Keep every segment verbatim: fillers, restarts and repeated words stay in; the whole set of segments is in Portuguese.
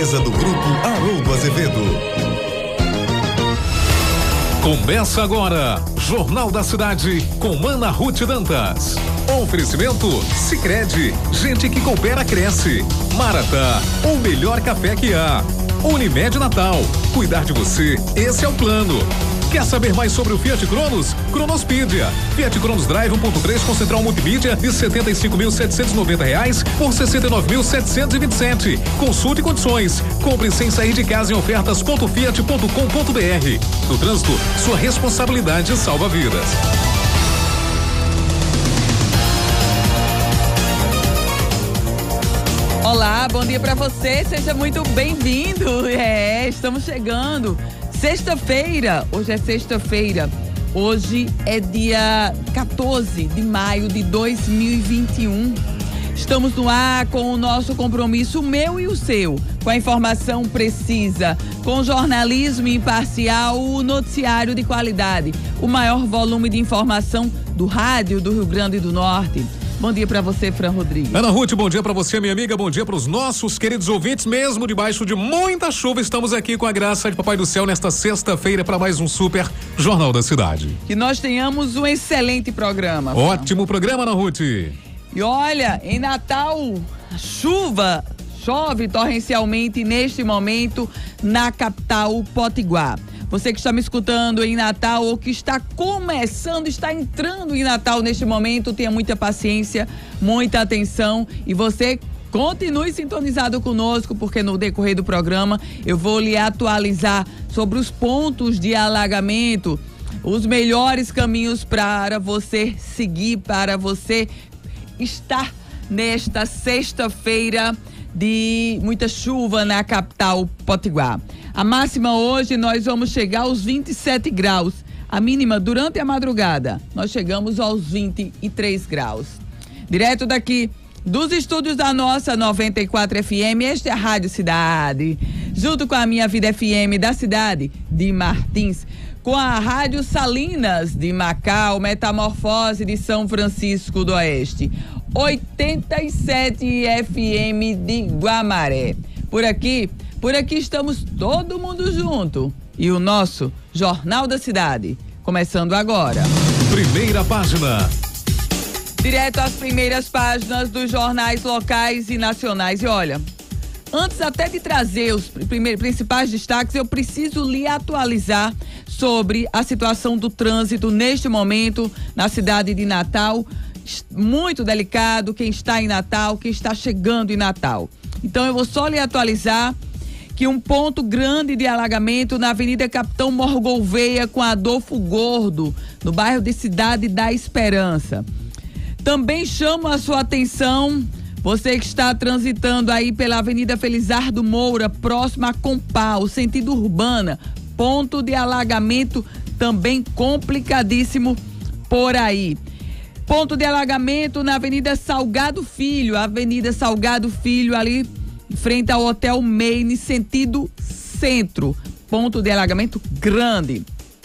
empresa do Grupo Haroldo Azevedo. Começa agora, Jornal da Cidade, com Ana Ruth Dantas. Oferecimento Sicredi, gente que coopera cresce. Maratá, o melhor café que há. Unimed Natal, cuidar de você, esse é o plano. Quer saber mais sobre o Fiat Cronos? Cronospedia. Fiat Cronos Drive um ponto três com central multimídia de setenta e cinco mil setecentos e noventa reais por sessenta e nove mil setecentos e vinte e sete. Consulte condições. Compre sem sair de casa em ofertas ponto fiat ponto com ponto br. No trânsito, sua responsabilidade salva vidas. Olá, bom dia pra você, seja muito bem-vindo. É, estamos chegando. Sexta-feira, hoje é sexta-feira, hoje é dia quatorze de maio de dois mil e vinte e um. Estamos no ar com o nosso compromisso, o meu e o seu, com a informação precisa, com jornalismo imparcial, o noticiário de qualidade, o maior volume de informação do rádio do Rio Grande do Norte. Bom dia pra você, Fran Rodrigues. Ana Ruth, bom dia pra você, minha amiga, bom dia pros nossos queridos ouvintes, mesmo debaixo de muita chuva, estamos aqui com a graça de Papai do Céu nesta sexta-feira para mais um super Jornal da Cidade. Que nós tenhamos um excelente programa. Fran. Ótimo programa, Ana Ruth. E olha, em Natal, chuva, chove torrencialmente neste momento na capital Potiguar. Você que está me escutando em Natal ou que está começando, está entrando em Natal neste momento, tenha muita paciência, muita atenção e você continue sintonizado conosco, porque no decorrer do programa eu vou lhe atualizar sobre os pontos de alagamento, os melhores caminhos para você seguir, para você estar nesta sexta-feira de muita chuva na capital Potiguar. A máxima hoje nós vamos chegar aos vinte e sete graus. A mínima durante a madrugada nós chegamos aos vinte e três graus. Direto daqui dos estúdios da nossa noventa e quatro F M, esta é a Rádio Cidade, junto com a Minha Vida F M da cidade de Martins, com a Rádio Salinas de Macau, Metamorfose de São Francisco do Oeste, oitenta e sete F M de Guamaré. Por aqui, por aqui estamos todo mundo junto. E o nosso Jornal da Cidade, começando agora. Primeira página. Direto às primeiras páginas dos jornais locais e nacionais. E olha, antes até de trazer os primeiros, principais destaques, eu preciso lhe atualizar sobre a situação do trânsito neste momento na cidade de Natal. Muito delicado, quem está em Natal, quem está chegando em Natal. Então eu vou só lhe atualizar que um ponto grande de alagamento na Avenida Capitão Mor Gouveia com Adolfo Gordo, no bairro de Cidade da Esperança. Também chamo a sua atenção, você que está transitando aí pela Avenida Felizardo Moura, próxima a Compal, sentido urbana, ponto de alagamento também complicadíssimo por aí. Ponto de alagamento na Avenida Salgado Filho, Avenida Salgado Filho, ali em frente ao Hotel Maine, sentido centro. Ponto de alagamento grande.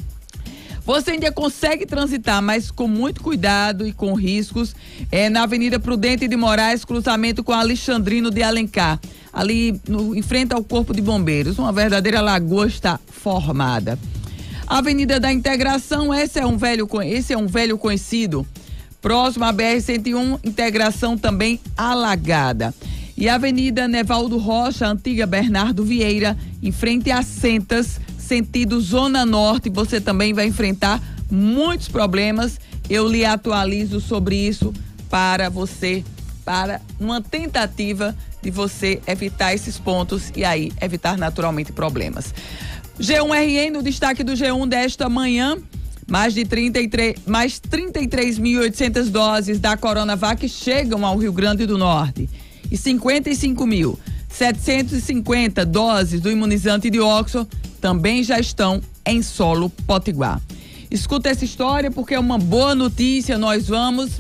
Você ainda consegue transitar, mas com muito cuidado e com riscos, é na Avenida Prudente de Moraes, cruzamento com Alexandrino de Alencar, ali no, em frente ao Corpo de Bombeiros. Uma verdadeira lagoa está formada. Avenida da Integração, esse é um velho, esse é um velho conhecido. Próximo à B R cento e um, integração também alagada. E a Avenida Nevaldo Rocha, antiga Bernardo Vieira, em frente a Sentas, sentido Zona Norte, você também vai enfrentar muitos problemas. Eu lhe atualizo sobre isso para você, para uma tentativa de você evitar esses pontos e aí evitar naturalmente problemas. G um R N, no destaque do G um desta manhã. Mais de trinta e três, mais trinta e três mil e oitocentas doses da Coronavac chegam ao Rio Grande do Norte. E cinquenta e cinco mil setecentos e cinquenta doses do imunizante de Oxford também já estão em solo potiguar. Escuta essa história porque é uma boa notícia. Nós vamos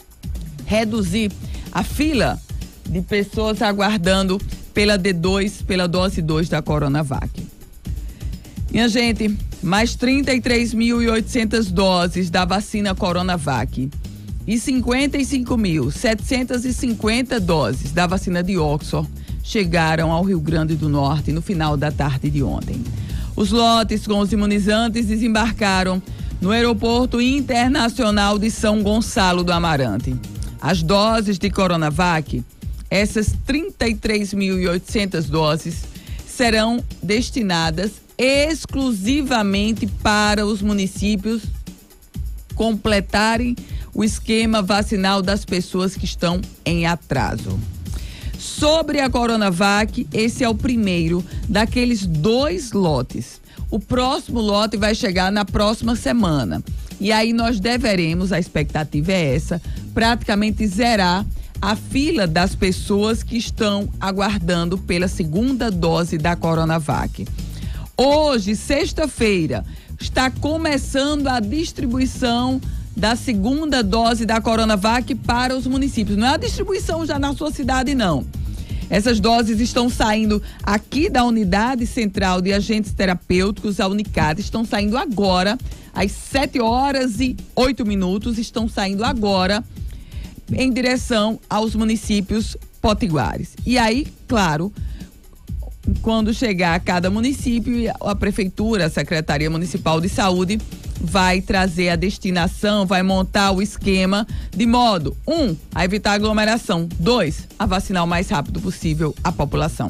reduzir a fila de pessoas aguardando pela D dois, pela dose dois da Coronavac. Minha gente, mais trinta e três mil e oitocentas doses da vacina Coronavac e cinquenta e cinco mil setecentas e cinquenta doses da vacina de Oxford chegaram ao Rio Grande do Norte no final da tarde de ontem. Os lotes com os imunizantes desembarcaram no Aeroporto Internacional de São Gonçalo do Amarante. As doses de Coronavac, essas trinta e três mil e oitocentas doses, serão destinadas exclusivamente para os municípios completarem o esquema vacinal das pessoas que estão em atraso. Sobre a Coronavac, esse é o primeiro daqueles dois lotes. O próximo lote vai chegar na próxima semana. E aí nós deveremos, a expectativa é essa, praticamente zerar a fila das pessoas que estão aguardando pela segunda dose da Coronavac. Hoje, sexta-feira, está começando a distribuição da segunda dose da Coronavac para os municípios. Não é a distribuição já na sua cidade, não. Essas doses estão saindo aqui da Unidade Central de Agentes Terapêuticos, a Unicad, estão saindo agora, às sete horas e oito minutos, estão saindo agora em direção aos municípios potiguares. E aí, claro, quando chegar a cada município, a Prefeitura, a Secretaria Municipal de Saúde vai trazer a destinação, vai montar o esquema de modo, um, a evitar aglomeração, dois, a vacinar o mais rápido possível a população.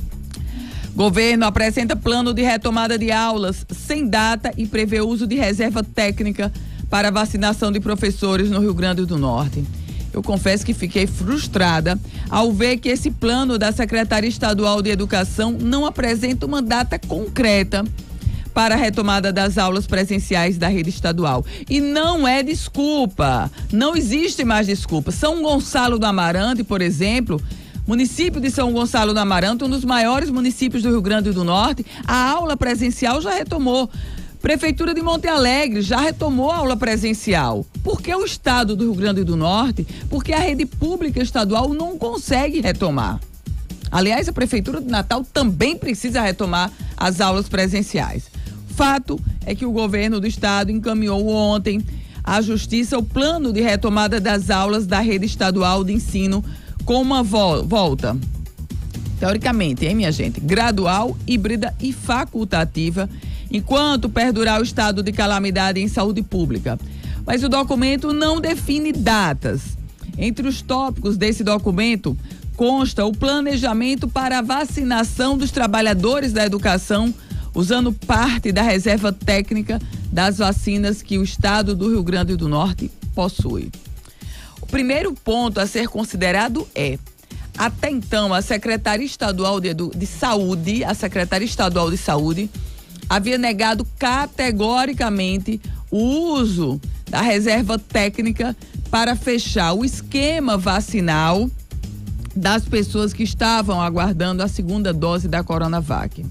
Governo apresenta plano de retomada de aulas sem data e prevê uso de reserva técnica para vacinação de professores no Rio Grande do Norte. Eu confesso que fiquei frustrada ao ver que esse plano da Secretaria Estadual de Educação não apresenta uma data concreta para a retomada das aulas presenciais da rede estadual. E não é desculpa, não existe mais desculpa. São Gonçalo do Amarante, por exemplo, município de São Gonçalo do Amarante, um dos maiores municípios do Rio Grande do Norte, a aula presencial já retomou. Prefeitura de Monte Alegre já retomou a aula presencial. Por que o estado do Rio Grande do Norte? Porque a rede pública estadual não consegue retomar. Aliás, a Prefeitura de Natal também precisa retomar as aulas presenciais. Fato é que o governo do estado encaminhou ontem à Justiça o plano de retomada das aulas da rede estadual de ensino com uma vo- volta, teoricamente, hein, minha gente, gradual, híbrida e facultativa, enquanto perdurar o estado de calamidade em saúde pública. Mas o documento não define datas. Entre os tópicos desse documento consta o planejamento para a vacinação dos trabalhadores da educação, usando parte da reserva técnica das vacinas que o estado do Rio Grande do Norte possui. O primeiro ponto a ser considerado é: até então, a Secretaria Estadual de, Edu... de Saúde, a Secretaria Estadual de Saúde, havia negado categoricamente o uso da reserva técnica para fechar o esquema vacinal das pessoas que estavam aguardando a segunda dose da Coronavac.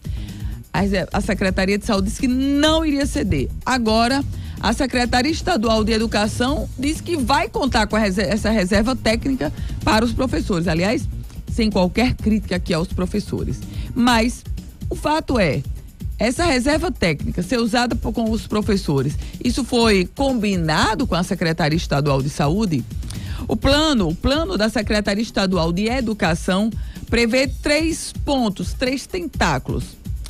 A Secretaria de Saúde disse que não iria ceder. Agora, a Secretaria Estadual de Educação diz que vai contar com a reserva, essa reserva técnica para os professores. Aliás, sem qualquer crítica aqui aos professores. Mas o fato é, essa reserva técnica ser usada por, com os professores, isso foi combinado com a Secretaria Estadual de Saúde? O plano, o plano da Secretaria Estadual de Educação prevê três pontos, três tentáculos.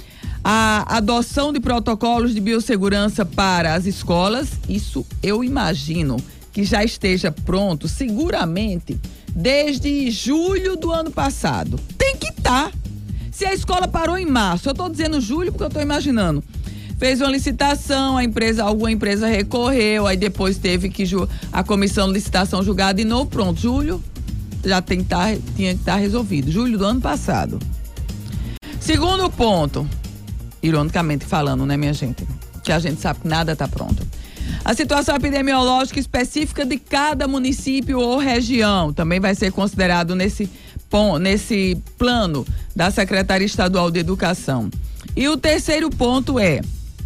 A adoção de protocolos de biossegurança para as escolas, isso eu imagino que já esteja pronto, seguramente, desde julho do ano passado. Tem que estar. Se a escola parou em março, eu estou dizendo julho porque eu estou imaginando. Fez uma licitação, a empresa, alguma empresa recorreu, aí depois teve que ju- a comissão de licitação julgar de novo, pronto, julho já tem que tá, tinha que estar tá resolvido, julho do ano passado. Segundo ponto, ironicamente falando, né, minha gente? Que a gente sabe que nada está pronto. A situação epidemiológica específica de cada município ou região também vai ser considerado nesse, nesse plano da Secretaria Estadual de Educação. E o terceiro ponto é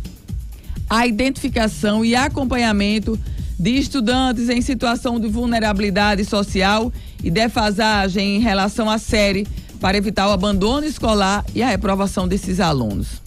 a identificação e acompanhamento de estudantes em situação de vulnerabilidade social e defasagem em relação à série para evitar o abandono escolar e a reprovação desses alunos.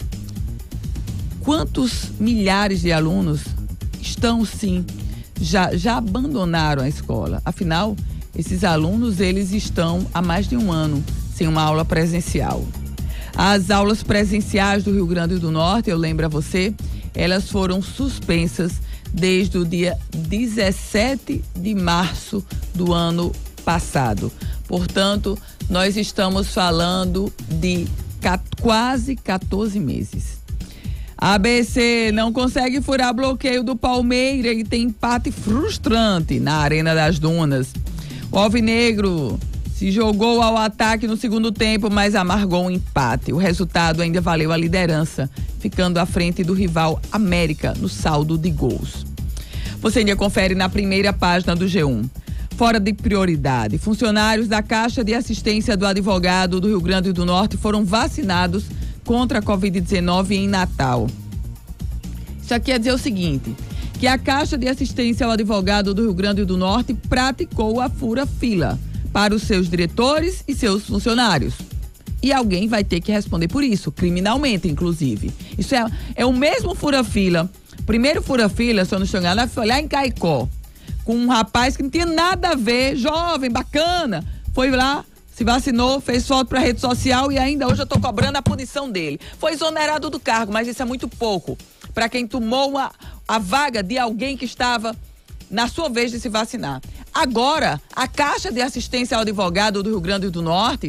Quantos milhares de alunos estão, sim, já, já abandonaram a escola? Afinal, esses alunos, eles estão há mais de um ano sem uma aula presencial. As aulas presenciais do Rio Grande do Norte, eu lembro a você, elas foram suspensas desde o dia dezessete de março do ano passado. Portanto, nós estamos falando de quase quatorze meses. A B C não consegue furar bloqueio do Palmeiras e tem empate frustrante na Arena das Dunas. O Alvinegro se jogou ao ataque no segundo tempo, mas amargou um empate. O resultado ainda valeu a liderança, ficando à frente do rival América no saldo de gols. Você ainda confere na primeira página do G um. Fora de prioridade, funcionários da Caixa de Assistência do Advogado do Rio Grande do Norte foram vacinados contra a covid dezenove em Natal. Isso aqui quer dizer o seguinte, que a Caixa de Assistência ao Advogado do Rio Grande do Norte praticou a fura-fila para os seus diretores e seus funcionários. E alguém vai ter que responder por isso, criminalmente, inclusive. Isso é, é o mesmo fura-fila. Primeiro fura-fila, se eu não estou enganado, foi lá em Caicó, com um rapaz que não tinha nada a ver, jovem, bacana, foi lá, se vacinou, fez foto para a rede social e ainda hoje eu estou cobrando a punição dele. Foi exonerado do cargo, mas isso é muito pouco para quem tomou a, a vaga de alguém que estava na sua vez de se vacinar. Agora, a Caixa de Assistência ao Advogado do Rio Grande do Norte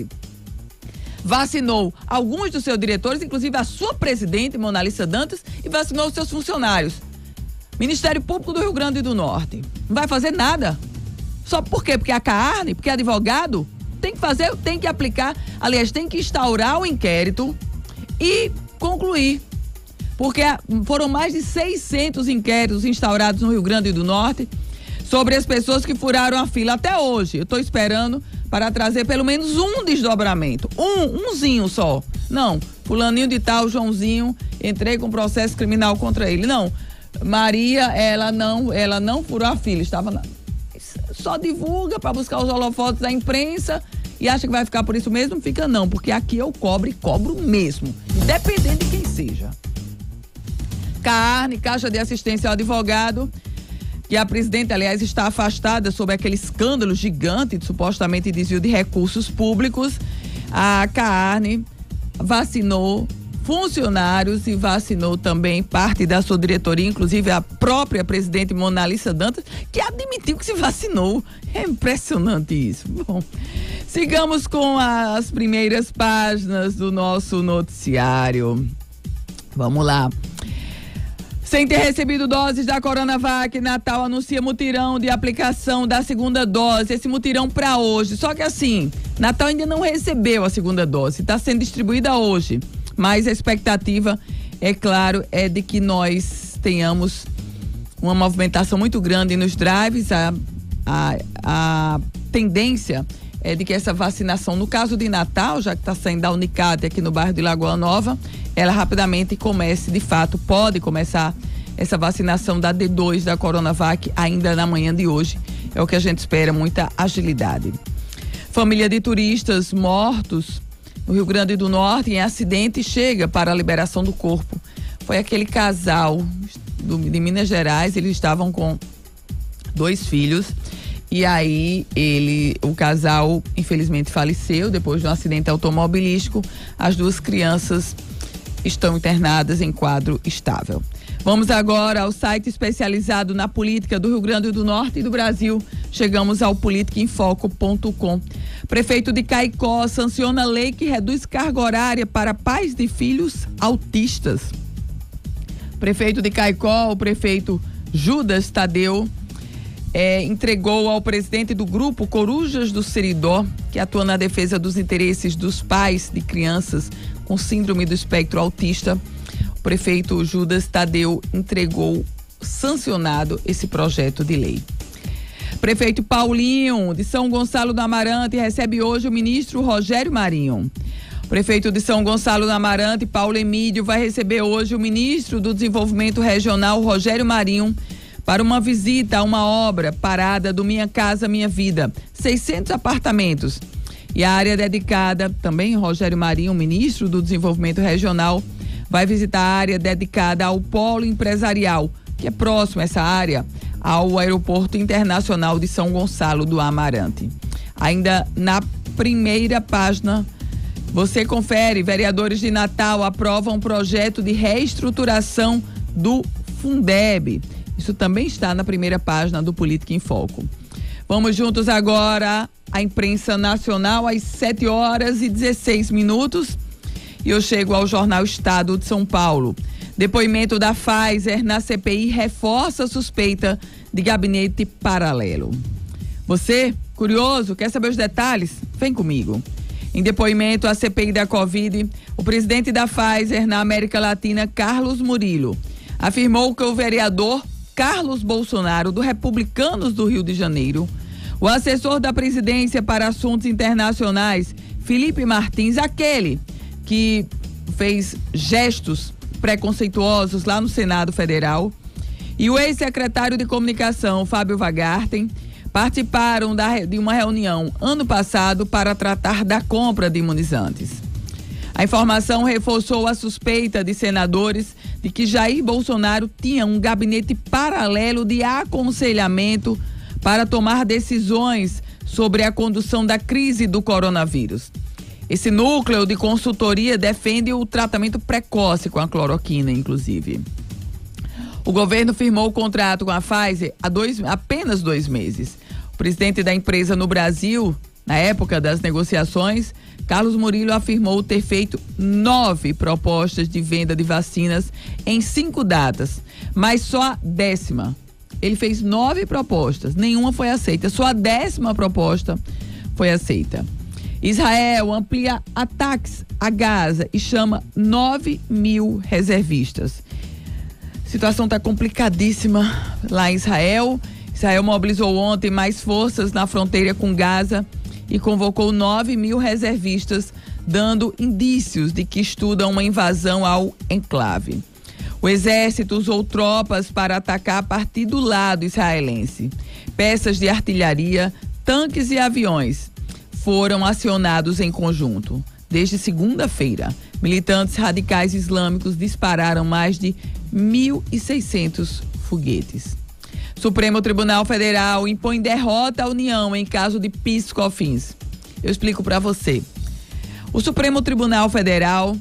vacinou alguns dos seus diretores, inclusive a sua presidente, Monalissa Dantas, e vacinou os seus funcionários. Ministério Público do Rio Grande do Norte não vai fazer nada. Só por quê? Porque a carne, porque é advogado, tem que fazer, tem que aplicar, aliás, tem que instaurar o inquérito e concluir. Porque foram mais de seiscentos inquéritos instaurados no Rio Grande do Norte sobre as pessoas que furaram a fila até hoje. Eu estou esperando para trazer pelo menos um desdobramento. Um, umzinho só. Não, fulaninho de tal, Joãozinho, entrei com processo criminal contra ele. Não, Maria, ela não, ela não furou a fila, estava na... Só divulga para buscar os holofotes da imprensa e acha que vai ficar por isso mesmo? Fica não, porque aqui eu cobro e cobro mesmo, independente de quem seja. Carne, Caixa de Assistência ao Advogado, que a presidente, aliás, está afastada sobre aquele escândalo gigante de supostamente desvio de recursos públicos. A Carne vacinou funcionários e vacinou também parte da sua diretoria, inclusive a própria presidente Monalissa Dantas, que admitiu que se vacinou. É impressionante isso. Bom, sigamos com as primeiras páginas do nosso noticiário. Vamos lá. Sem ter recebido doses da Coronavac, Natal anuncia mutirão de aplicação da segunda dose. Esse mutirão para hoje. Só que assim, Natal ainda não recebeu a segunda dose. Está sendo distribuída hoje. Mas a expectativa, é claro, é de que nós tenhamos uma movimentação muito grande nos drives. A, a, a tendência é de que essa vacinação, no caso de Natal, já que está saindo da Unicate aqui no bairro de Lagoa Nova, ela rapidamente comece, de fato, pode começar essa vacinação da D dois da Coronavac ainda na manhã de hoje. É o que a gente espera, muita agilidade. Família de turistas mortos no Rio Grande do Norte em acidente chega para a liberação do corpo. Foi aquele casal do, de Minas Gerais, eles estavam com dois filhos e aí ele, o casal infelizmente faleceu depois de um acidente automobilístico. As duas crianças estão internadas em quadro estável. Vamos agora ao site especializado na política do Rio Grande do Norte e do Brasil. Chegamos ao politica em foco ponto com. Prefeito de Caicó sanciona lei que reduz carga horária para pais de filhos autistas. Prefeito de Caicó, o prefeito Judas Tadeu, é, entregou ao presidente do grupo Corujas do Seridó, que atua na defesa dos interesses dos pais de crianças com síndrome do espectro autista. O prefeito Judas Tadeu entregou sancionado esse projeto de lei. Prefeito Paulinho de São Gonçalo do Amarante recebe hoje o ministro Rogério Marinho. O prefeito de São Gonçalo do Amarante, Paulo Emídio, vai receber hoje o ministro do Desenvolvimento Regional, Rogério Marinho, para uma visita a uma obra parada do Minha Casa Minha Vida, seiscentos apartamentos. E a área dedicada, também Rogério Marinho, ministro do Desenvolvimento Regional, vai visitar a área dedicada ao polo empresarial, que é próximo essa área, ao Aeroporto Internacional de São Gonçalo do Amarante. Ainda na primeira página Você confere, vereadores de Natal aprovam um projeto de reestruturação do Fundeb. Isso também está na primeira página do Política em Foco. Vamos juntos agora à imprensa nacional às sete horas e dezesseis minutos. E eu chego ao jornal Estado de São Paulo. Depoimento da Pfizer na C P I reforça a suspeita de gabinete paralelo. Você, curioso, quer saber os detalhes? Vem comigo. Em depoimento à C P I da Covid, o presidente da Pfizer na América Latina, Carlos Murilo, afirmou que o vereador Carlos Bolsonaro, do Republicanos do Rio de Janeiro, o assessor da presidência para assuntos internacionais, Felipe Martins, aquele que fez gestos preconceituosos lá no Senado Federal, e o ex-secretário de Comunicação, Fábio Weingarten, participaram da, de uma reunião ano passado para tratar da compra de imunizantes. A informação reforçou a suspeita de senadores de que Jair Bolsonaro tinha um gabinete paralelo de aconselhamento para tomar decisões sobre a condução da crise do coronavírus. Esse núcleo de consultoria defende o tratamento precoce com a cloroquina, inclusive. O governo firmou o contrato com a Pfizer há dois, apenas dois meses. O presidente da empresa no Brasil, na época das negociações, Carlos Murilo afirmou ter feito nove propostas de venda de vacinas em cinco datas, mas só a décima. Ele fez nove propostas, nenhuma foi aceita, só a décima proposta foi aceita. Israel amplia ataques a Gaza e chama nove mil reservistas. A situação está complicadíssima lá em Israel. Israel mobilizou ontem mais forças na fronteira com Gaza e convocou nove mil reservistas, dando indícios de que estudam uma invasão ao enclave. O exército usou tropas para atacar a partir do lado israelense. Peças de artilharia, tanques e aviões foram acionados em conjunto. Desde segunda-feira, militantes radicais islâmicos dispararam mais de mil e seiscentos foguetes. Supremo Tribunal Federal impõe derrota à União em caso de PIS/COFINS. Eu explico para você. O Supremo Tribunal Federal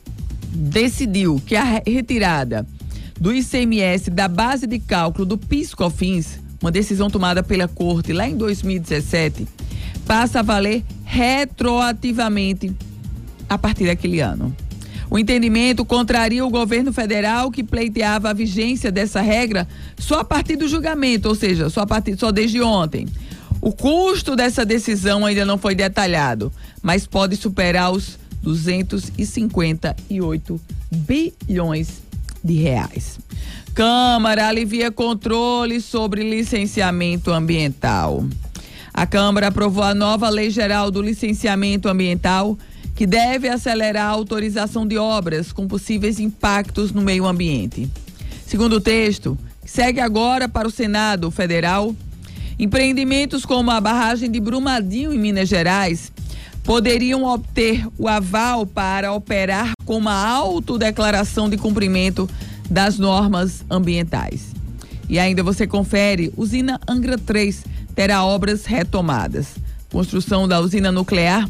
decidiu que a retirada do I C M S da base de cálculo do PIS/COFINS, uma decisão tomada pela Corte lá em dois mil e dezessete, passa a valer retroativamente a partir daquele ano. O entendimento contraria o governo federal, que pleiteava a vigência dessa regra só a partir do julgamento, ou seja, só, a partir, só desde ontem. O custo dessa decisão ainda não foi detalhado, mas pode superar os duzentos e cinquenta e oito bilhões de reais. Câmara alivia controle sobre licenciamento ambiental. A Câmara aprovou a nova Lei Geral do Licenciamento Ambiental, que deve acelerar a autorização de obras com possíveis impactos no meio ambiente. Segundo o texto, que segue agora para o Senado Federal, empreendimentos como a barragem de Brumadinho, em Minas Gerais, poderiam obter o aval para operar com uma autodeclaração de cumprimento das normas ambientais. E ainda você confere, usina Angra três terá obras retomadas. Construção da usina nuclear,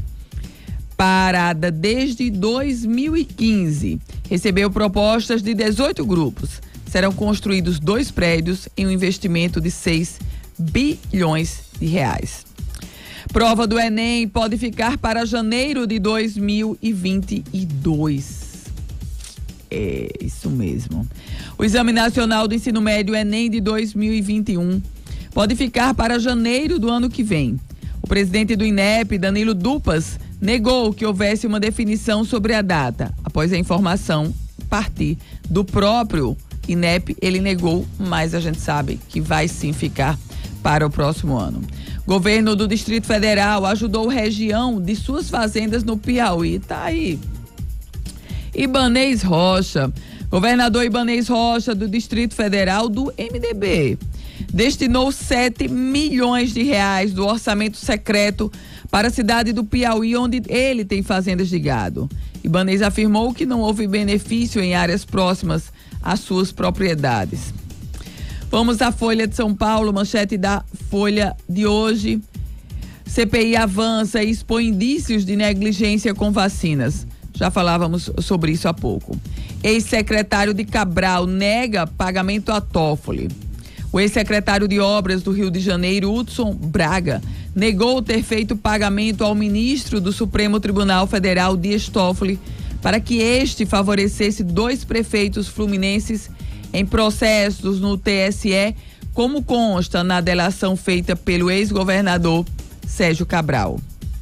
parada desde dois mil e quinze, recebeu propostas de dezoito grupos. Serão construídos dois prédios em um investimento de seis bilhões de reais. Prova do Enem pode ficar para janeiro de dois mil e vinte e dois. É isso mesmo. O Exame Nacional do Ensino Médio Enem de dois mil e vinte e um pode ficar para janeiro do ano que vem. O presidente do INEP, Danilo Dupas, negou que houvesse uma definição sobre a data. Após a informação partir do próprio INEP, ele negou, mas a gente sabe que vai sim ficar para o próximo ano. Governo do Distrito Federal ajudou região de suas fazendas no Piauí. Tá aí. Ibanez Rocha, governador Ibanez Rocha do Distrito Federal do M D B, destinou sete milhões de reais do orçamento secreto para a cidade do Piauí, onde ele tem fazendas de gado. Ibanez afirmou que não houve benefício em áreas próximas às suas propriedades. Vamos à Folha de São Paulo, manchete da Folha de hoje. C P I avança e expõe indícios de negligência com vacinas. Já falávamos sobre isso há pouco. Ex-secretário de Cabral nega pagamento a Toffoli. O ex-secretário de Obras do Rio de Janeiro, Hudson Braga, negou ter feito pagamento ao ministro do Supremo Tribunal Federal, Dias Toffoli, para que este favorecesse dois prefeitos fluminenses em processos no T S E, como consta na delação feita pelo ex-governador Sérgio Cabral.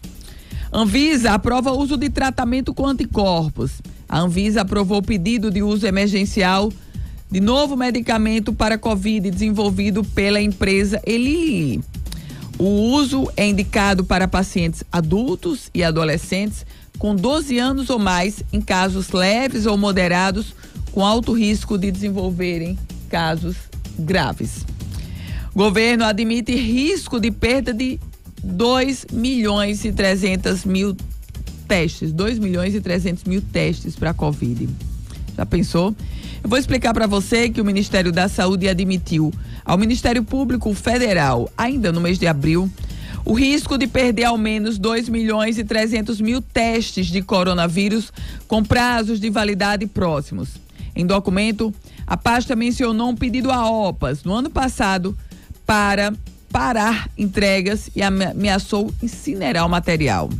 Anvisa aprova o uso de tratamento com anticorpos. A Anvisa aprovou o pedido de uso emergencial de novo medicamento para Covid desenvolvido pela empresa Eli Lilly. O uso é indicado para pacientes adultos e adolescentes com doze anos ou mais em casos leves ou moderados com alto risco de desenvolverem casos graves. O governo admite risco de perda de dois milhões e trezentos mil testes, dois milhões e trezentos mil testes para a Covid. Já pensou? Eu vou explicar para você que o Ministério da Saúde admitiu ao Ministério Público Federal, ainda no mês de abril, o risco de perder ao menos dois milhões e trezentos mil testes de coronavírus com prazos de validade próximos. Em documento, a pasta mencionou um pedido a OPAS no ano passado para parar entregas e ameaçou incinerar o material.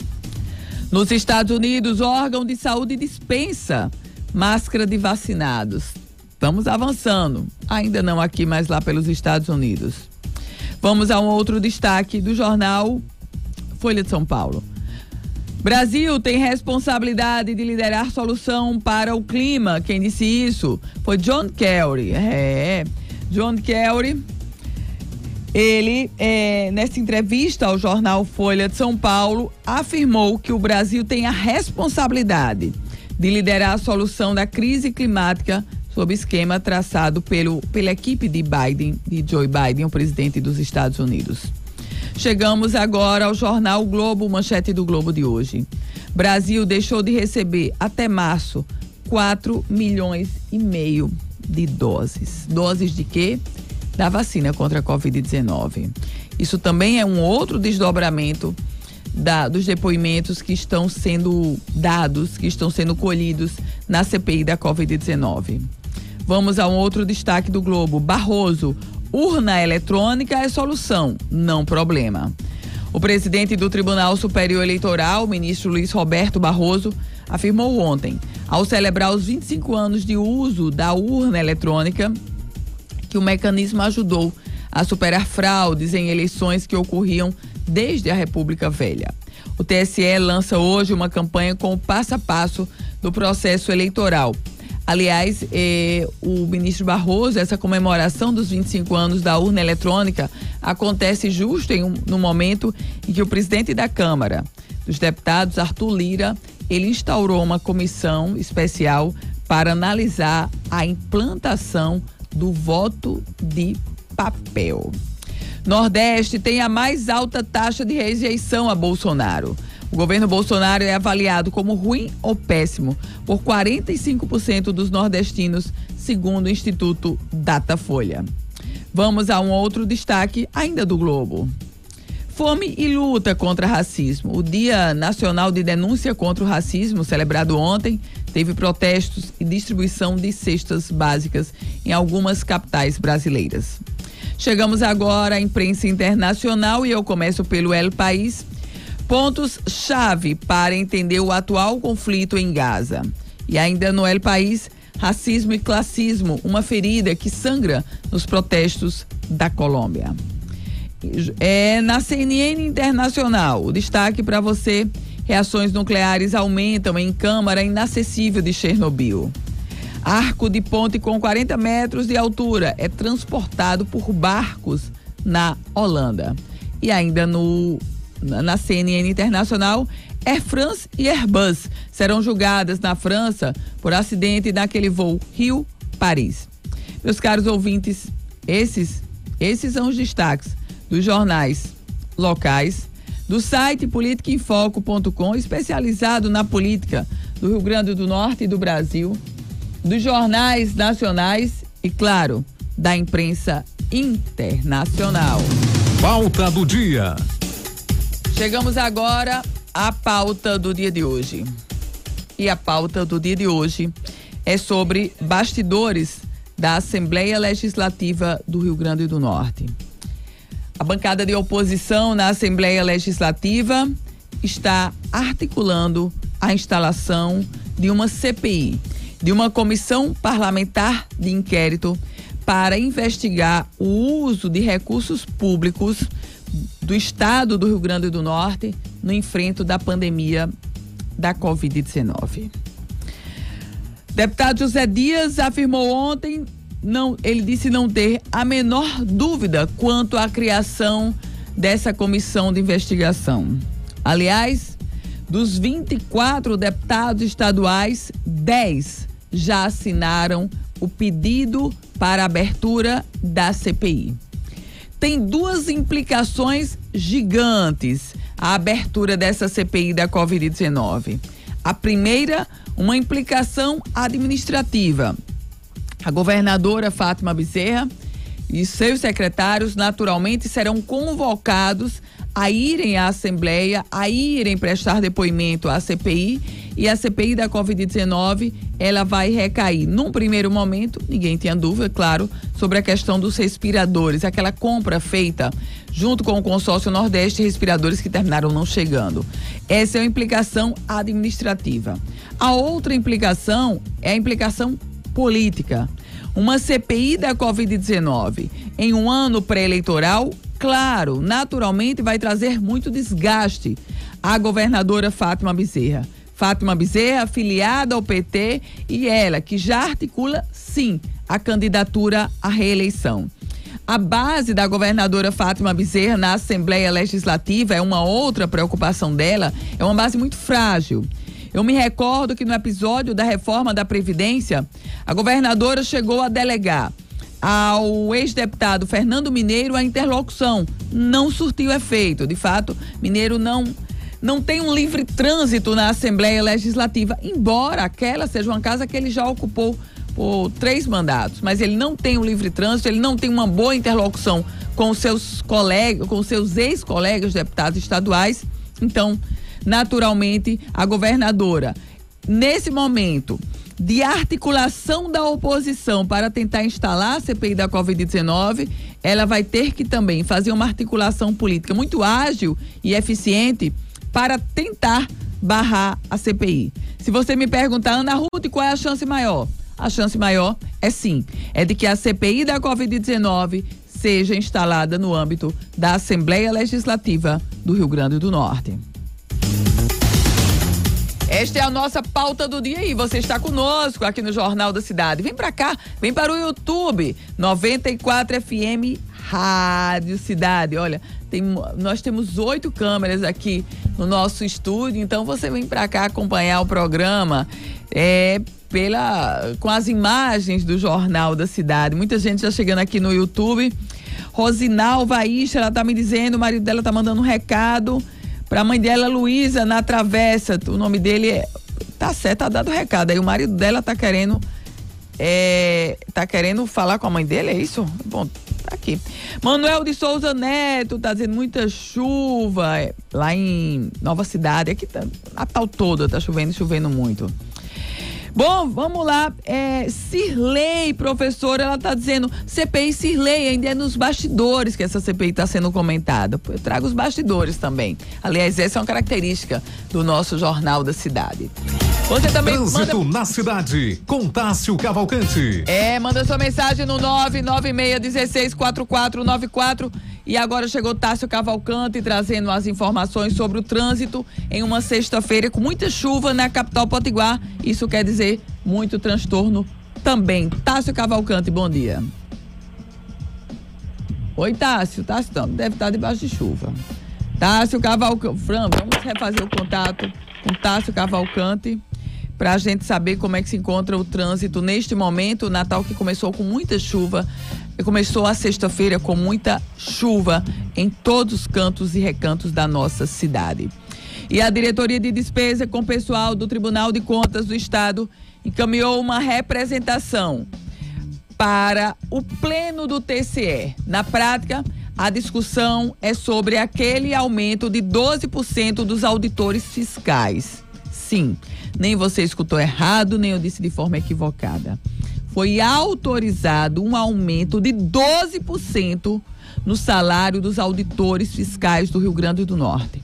Nos Estados Unidos, o órgão de saúde dispensa máscara de vacinados. Estamos avançando, ainda não aqui, mas lá pelos Estados Unidos. Vamos a um outro destaque do jornal Folha de São Paulo. Brasil tem responsabilidade de liderar solução para o clima. Quem disse isso foi John Kerry. É, John Kerry. Ele, é, nessa entrevista ao jornal Folha de São Paulo, afirmou que o Brasil tem a responsabilidade de liderar a solução da crise climática sob esquema traçado pelo, pela equipe de Biden, de Joe Biden, o presidente dos Estados Unidos. Chegamos agora ao jornal Globo, manchete do Globo de hoje. Brasil deixou de receber até março quatro milhões e meio de doses. Doses de quê? Da vacina contra a covid dezenove. Isso também é um outro desdobramento da, dos depoimentos que estão sendo dados, que estão sendo colhidos na C P I da covid dezenove. Vamos a um outro destaque do Globo. Barroso, urna eletrônica é solução, não problema. O presidente do Tribunal Superior Eleitoral, o ministro Luiz Roberto Barroso, afirmou ontem, ao celebrar os vinte e cinco anos de uso da urna eletrônica, que o mecanismo ajudou a superar fraudes em eleições que ocorriam desde a República Velha. O T S E lança hoje uma campanha com o passo a passo do processo eleitoral. Aliás, eh, o ministro Barroso, essa comemoração dos vinte e cinco anos da urna eletrônica acontece justo em um, no momento em que o presidente da Câmara dos Deputados, Arthur Lira, ele instaurou uma comissão especial para analisar a implantação do voto de papel. Nordeste tem a mais alta taxa de rejeição a Bolsonaro. O governo Bolsonaro é avaliado como ruim ou péssimo por quarenta e cinco por cento dos nordestinos, segundo o Instituto Datafolha. Vamos a um outro destaque ainda do Globo. Fome e luta contra racismo. O Dia Nacional de Denúncia contra o Racismo, celebrado ontem, teve protestos e distribuição de cestas básicas em algumas capitais brasileiras. Chegamos agora à imprensa internacional e eu começo pelo El País. Pontos-chave para entender o atual conflito em Gaza. E ainda no El País, racismo e classismo, uma ferida que sangra nos protestos da Colômbia. É, na C N N Internacional, o destaque para você: reações nucleares aumentam em câmara inacessível de Chernobyl. Arco de ponte com quarenta metros de altura é transportado por barcos na Holanda. E ainda no, na C N N Internacional, Air France e Airbus serão julgadas na França por acidente naquele voo Rio-Paris. Meus caros ouvintes, esses, esses são os destaques dos jornais locais, do site política em foco ponto com, especializado na política do Rio Grande do Norte e do Brasil, dos jornais nacionais e, claro, da imprensa internacional. Pauta do dia. Chegamos agora à pauta do dia de hoje. E a pauta do dia de hoje é sobre bastidores da Assembleia Legislativa do Rio Grande do Norte. A bancada de oposição na Assembleia Legislativa está articulando a instalação de uma C P I, de uma comissão parlamentar de inquérito para investigar o uso de recursos públicos do estado do Rio Grande do Norte no enfrento da pandemia da covid dezenove. Deputado José Dias afirmou ontem, não, ele disse não ter a menor dúvida quanto à criação dessa comissão de investigação. Aliás, dos vinte e quatro deputados estaduais, dez já assinaram o pedido para a abertura da C P I. Tem duas implicações gigantes a abertura dessa C P I da covid dezenove. A primeira, uma implicação administrativa. A governadora Fátima Bezerra e seus secretários naturalmente serão convocados a irem à Assembleia, a irem prestar depoimento à C P I, e a C P I da covid dezenove, ela vai recair, num primeiro momento, ninguém tinha dúvida, claro, sobre a questão dos respiradores, aquela compra feita junto com o consórcio Nordeste, respiradores que terminaram não chegando. Essa é a implicação administrativa. A outra implicação é a implicação política. Uma C P I da covid dezenove em um ano pré-eleitoral, claro, naturalmente vai trazer muito desgaste à governadora Fátima Bezerra. Fátima Bezerra, afiliada ao P T, e ela que já articula, sim, a candidatura à reeleição. A base da governadora Fátima Bezerra na Assembleia Legislativa é uma outra preocupação dela, é uma base muito frágil. Eu me recordo que no episódio da reforma da Previdência, a governadora chegou a delegar ao ex-deputado Fernando Mineiro a interlocução. Não surtiu efeito. De fato, Mineiro não, não tem um livre trânsito na Assembleia Legislativa, embora aquela seja uma casa que ele já ocupou por três mandatos. Mas ele não tem um livre trânsito, ele não tem uma boa interlocução com os seus colegas, com os seus ex-colegas deputados estaduais. Então, naturalmente, a governadora, nesse momento de articulação da oposição para tentar instalar a C P I da covid dezenove, ela vai ter que também fazer uma articulação política muito ágil e eficiente para tentar barrar a C P I. Se você me perguntar, Ana Ruth, qual é a chance maior? A chance maior é sim, é de que a C P I da covid dezenove seja instalada no âmbito da Assembleia Legislativa do Rio Grande do Norte. Esta é a nossa pauta do dia e você está conosco aqui no Jornal da Cidade. Vem pra cá, vem para o YouTube, noventa e quatro F M Rádio Cidade. Olha, tem, nós temos oito câmeras aqui no nosso estúdio, então você vem pra cá acompanhar o programa é, pela, com as imagens do Jornal da Cidade. Muita gente já chegando aqui no YouTube. Rosinalva Aisha, ela tá me dizendo, o marido dela tá mandando um recado pra mãe dela, Luísa, na Travessa. O nome dele é... Tá certo, tá dado o recado. Aí o marido dela tá querendo... É, tá querendo falar com a mãe dele, é isso? Bom, tá aqui. Manuel de Souza Neto tá dizendo muita chuva é, lá em Nova Cidade. Aqui tá... Natal toda tá chovendo, chovendo muito. Bom, vamos lá, é, Cirlei, professora, ela tá dizendo, C P I Cirlei, ainda é nos bastidores que essa C P I tá sendo comentada. Eu trago os bastidores também. Aliás, essa é uma característica do nosso Jornal da Cidade. Você também Trânsito manda... na cidade, com Tássio Cavalcante. É, manda sua mensagem no nove nove seis um seis quatro quatro nove quatro. E agora chegou Tássio Cavalcante trazendo as informações sobre o trânsito em uma sexta-feira com muita chuva na capital potiguar. Isso quer dizer muito transtorno também. Tássio Cavalcante, bom dia. Oi, Tássio. Tássio deve estar debaixo de chuva. Tássio Cavalcante. Fran, vamos refazer o contato com Tássio Cavalcante para a gente saber como é que se encontra o trânsito neste momento. O Natal que começou com muita chuva. Começou a sexta-feira com muita chuva em todos os cantos e recantos da nossa cidade. E a Diretoria de Despesa com o pessoal do Tribunal de Contas do Estado encaminhou uma representação para o Pleno do T C E. Na prática, a discussão é sobre aquele aumento de doze por cento dos auditores fiscais. Sim, nem você escutou errado, nem eu disse de forma equivocada. Foi autorizado um aumento de doze por cento no salário dos auditores fiscais do Rio Grande do Norte.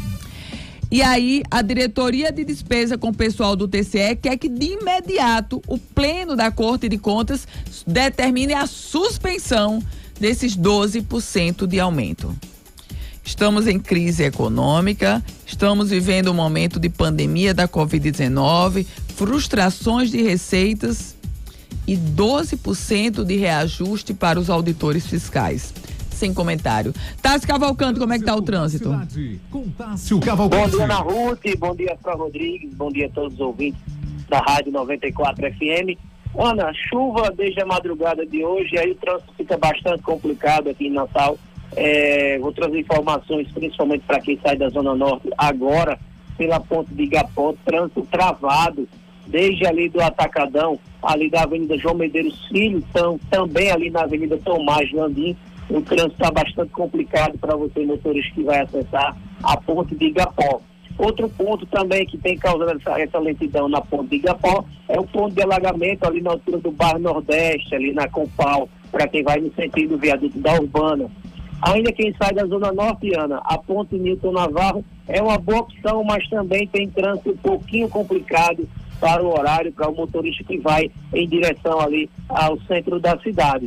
E aí, a diretoria de despesa com o pessoal do T C E quer que de imediato o pleno da Corte de Contas determine a suspensão desses doze por cento de aumento. Estamos em crise econômica, estamos vivendo um momento de pandemia da covid dezenove, frustrações de receitas e doze por cento de reajuste para os auditores fiscais. Sem comentário. Tássio Cavalcante, como é que tá o trânsito? Com Tássio Cavalcante. Bom dia, Ana Ruth, bom dia, Fran Rodrigues, bom dia a todos os ouvintes da Rádio noventa e quatro F M. Ana, chuva desde a madrugada de hoje, aí o trânsito fica bastante complicado aqui em Natal. É, vou trazer informações, principalmente para quem sai da Zona Norte agora, pela ponte de Igapó, trânsito travado, desde ali do Atacadão, ali da Avenida João Medeiros Filho, então, também ali na Avenida Tomás Landim. O trânsito está bastante complicado para você, motorista que vai acessar a ponte de Igapó. Outro ponto também que tem causado essa, essa lentidão na ponte de Igapó é o ponto de alagamento ali na altura do bairro Nordeste, ali na Compal, para quem vai no sentido do viaduto da Urbana. Ainda quem sai da Zona Norte, Ana, a ponte Nilton Navarro é uma boa opção, mas também tem trânsito um pouquinho complicado para o horário, para o motorista que vai em direção ali ao centro da cidade.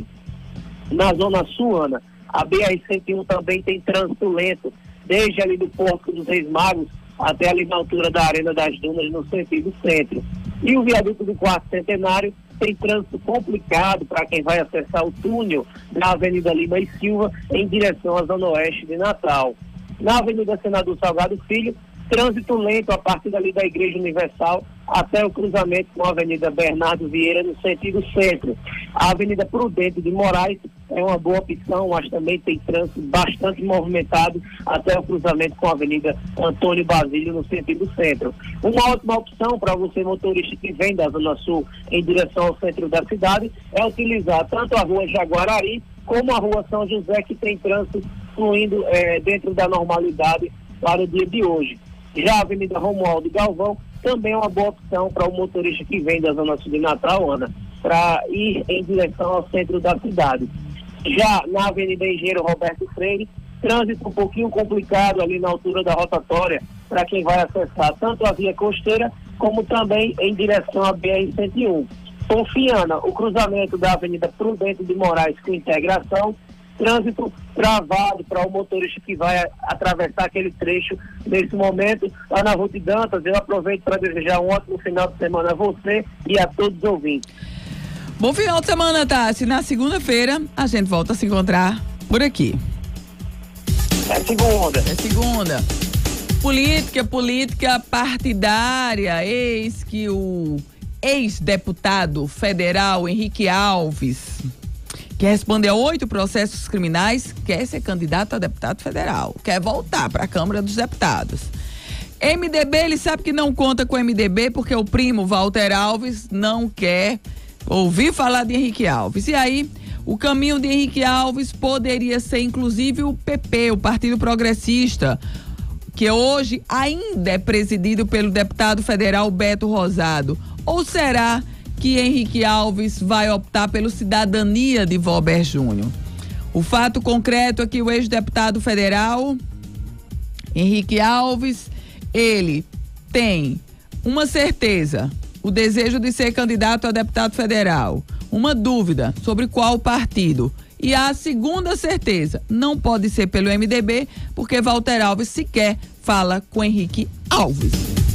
Na Zona Sul, Ana, a B R cento e um também tem trânsito lento, desde ali do Porto dos Reis Magos até ali na altura da Arena das Dunas, no sentido centro. E o viaduto do Quarto Centenário tem trânsito complicado para quem vai acessar o túnel na Avenida Lima e Silva em direção à Zona Oeste de Natal. Na Avenida Senador Salgado Filho, trânsito lento a partir dali da Igreja Universal até o cruzamento com a Avenida Bernardo Vieira no sentido centro. A Avenida Prudente de Moraes é uma boa opção, mas também tem trânsito bastante movimentado até o cruzamento com a Avenida Antônio Basílio no sentido centro. Uma ótima opção para você, motorista que vem da Zona Sul em direção ao centro da cidade, é utilizar tanto a Rua Jaguarari como a Rua São José, que tem trânsito fluindo eh, dentro da normalidade para o dia de hoje. Já a Avenida Romualdo Galvão também é uma boa opção para o motorista que vem da Zona Sul de Natal, Ana, para ir em direção ao centro da cidade. Já na Avenida Engenheiro Roberto Freire, trânsito um pouquinho complicado ali na altura da rotatória para quem vai acessar tanto a via costeira como também em direção à B R cento e um. Por fim, Ana, o cruzamento da Avenida Prudente de Moraes com Integração, trânsito travado para o motorista que vai atravessar aquele trecho nesse momento. Ana Ruth Dantas, eu aproveito para desejar um ótimo final de semana a você e a todos os ouvintes. Bom final de semana, Tassi. Na segunda-feira a gente volta a se encontrar por aqui. É segunda. É segunda. Política, política partidária. Eis que o ex-deputado federal Henrique Alves, que responde a oito processos criminais, quer ser candidato a deputado federal, quer voltar para a Câmara dos Deputados. M D B, ele sabe que não conta com o M D B porque o primo Walter Alves não quer ouvir falar de Henrique Alves. E aí, o caminho de Henrique Alves poderia ser inclusive o P P, o Partido Progressista, que hoje ainda é presidido pelo deputado federal Beto Rosado. Ou será que Henrique Alves vai optar pelo Cidadania de Valber Júnior? O fato concreto é que o ex-deputado federal Henrique Alves, ele tem uma certeza, o desejo de ser candidato a deputado federal, uma dúvida sobre qual partido, e a segunda certeza, não pode ser pelo M D B, porque Walter Alves sequer fala com Henrique Alves.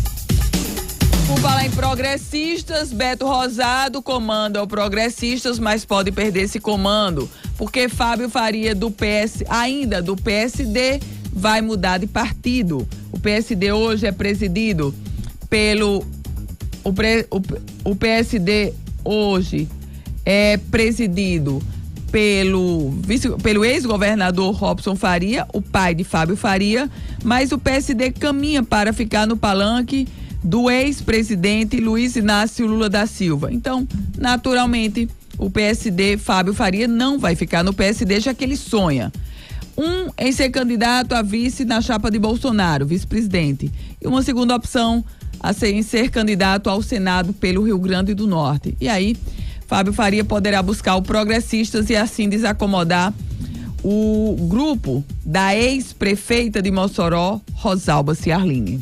Por falar em progressistas, Beto Rosado comanda o Progressistas, mas pode perder esse comando, porque Fábio Faria do P S, ainda do P S D, vai mudar de partido. O P S D hoje é presidido pelo o, pre, o, o P S D hoje é presidido pelo, vice, pelo ex-governador Robson Faria, o pai de Fábio Faria, mas o P S D caminha para ficar no palanque do ex-presidente Luiz Inácio Lula da Silva. Então, naturalmente, o P S D, Fábio Faria, não vai ficar no P S D, já que ele sonha. Um em ser candidato a vice na chapa de Bolsonaro, vice-presidente. E uma segunda opção a ser, em ser candidato ao Senado pelo Rio Grande do Norte. E aí, Fábio Faria poderá buscar o Progressistas e assim desacomodar o grupo da ex-prefeita de Mossoró, Rosalba Ciarline.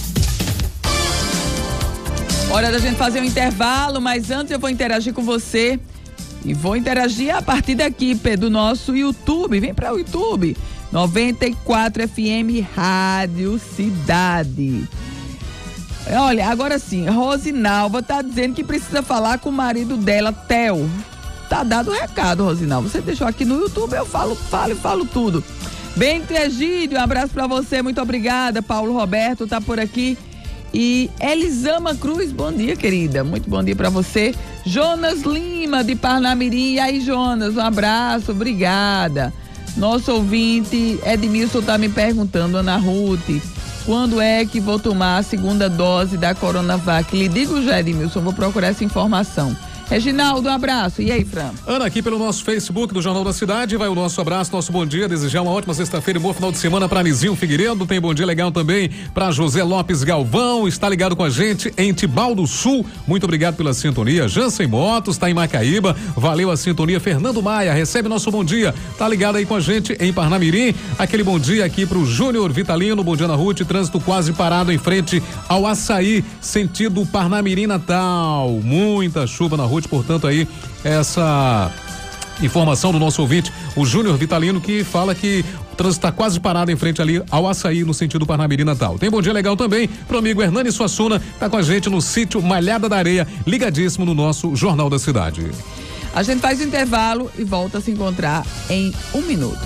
Hora da gente fazer um intervalo, mas antes eu vou interagir com você e vou interagir a partir daqui do nosso YouTube. Vem para o YouTube, noventa e quatro F M Rádio Cidade. Olha, agora sim, Rosinalva tá dizendo que precisa falar com o marido dela, Theo. Tá dado o recado, Rosinalva. Você deixou aqui no YouTube, eu falo, falo e falo tudo. Bento Egídio, um abraço pra você, muito obrigada. Paulo Roberto tá por aqui. E Elisama Cruz, bom dia, querida. Muito bom dia pra você. Jonas Lima, de Parnamirim. E aí, Jonas, um abraço, obrigada. Nosso ouvinte, Edmilson, tá me perguntando, Ana Ruth, quando é que vou tomar a segunda dose da Coronavac? Lhe digo já, Edmilson, vou procurar essa informação. Reginaldo, um abraço. E aí, Fran? Ana, aqui pelo nosso Facebook do Jornal da Cidade, vai o nosso abraço, nosso bom dia, desejar uma ótima sexta-feira e um bom final de semana para Nizinho Figueiredo, tem bom dia legal também para José Lopes Galvão, está ligado com a gente em Tibau do Sul, muito obrigado pela sintonia. Jansen Motos, está em Macaíba, valeu a sintonia. Fernando Maia, recebe nosso bom dia, tá ligado aí com a gente em Parnamirim, aquele bom dia aqui pro Júnior Vitalino, bom dia na Ruth, trânsito quase parado em frente ao Açaí, sentido Parnamirim Natal, muita chuva na Ruth, portanto aí essa informação do nosso ouvinte, o Júnior Vitalino, que fala que o trânsito está quase parado em frente ali ao Açaí, no sentido Parnamirim Natal. Tem bom dia legal também pro amigo Hernani Suassuna, tá com a gente no sítio Malhada da Areia, ligadíssimo no nosso Jornal da Cidade. A gente faz o intervalo e volta a se encontrar em um minuto.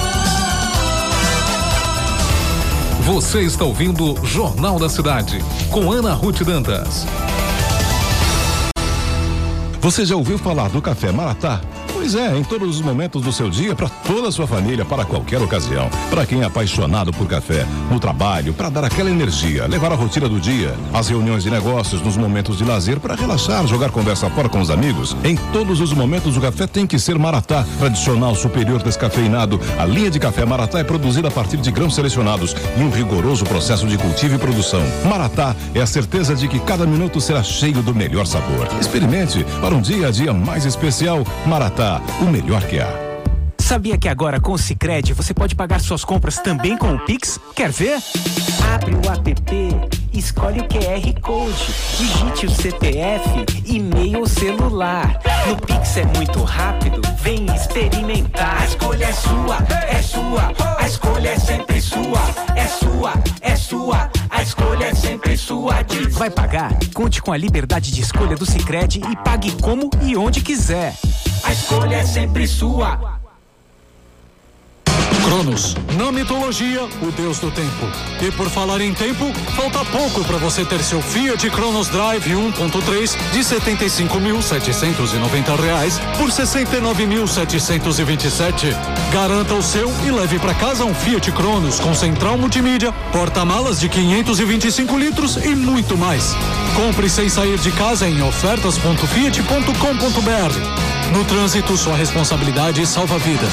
Você está ouvindo Jornal da Cidade, com Ana Ruth Dantas. Você já ouviu falar do Café Maratá? Pois é, em todos os momentos do seu dia, para toda a sua família, para qualquer ocasião. Para quem é apaixonado por café, no trabalho, para dar aquela energia, levar a rotina do dia, as reuniões de negócios, nos momentos de lazer, para relaxar, jogar conversa fora com os amigos. Em todos os momentos o café tem que ser Maratá, tradicional, superior, descafeinado. A linha de café Maratá é produzida a partir de grãos selecionados e um rigoroso processo de cultivo e produção. Maratá é a certeza de que cada minuto será cheio do melhor sabor. Experimente para um dia a dia mais especial. Maratá, o melhor que há. Sabia que agora com o Sicredi você pode pagar suas compras também com o Pix? Quer ver? Abre o app, escolhe o Q R Code, digite o C P F, e-mail ou celular. No Pix é muito rápido, vem experimentar. A escolha é sua, é sua, a escolha é sempre sua, é sua, é sua, a escolha é sempre sua. Vai pagar? Conte com a liberdade de escolha do Sicredi e pague como e onde quiser. A escolha é sempre sua. Cronos, na mitologia, o deus do tempo. E por falar em tempo, falta pouco para você ter seu Fiat Cronos Drive um ponto três de setenta e cinco mil setecentos e noventa reais por sessenta e nove mil setecentos e vinte e sete. Garanta o seu e leve para casa um Fiat Cronos com central multimídia, porta-malas de quinhentos e vinte e cinco litros e muito mais. Compre sem sair de casa em ofertas ponto fiat ponto com ponto b r. No trânsito, sua responsabilidade salva vidas.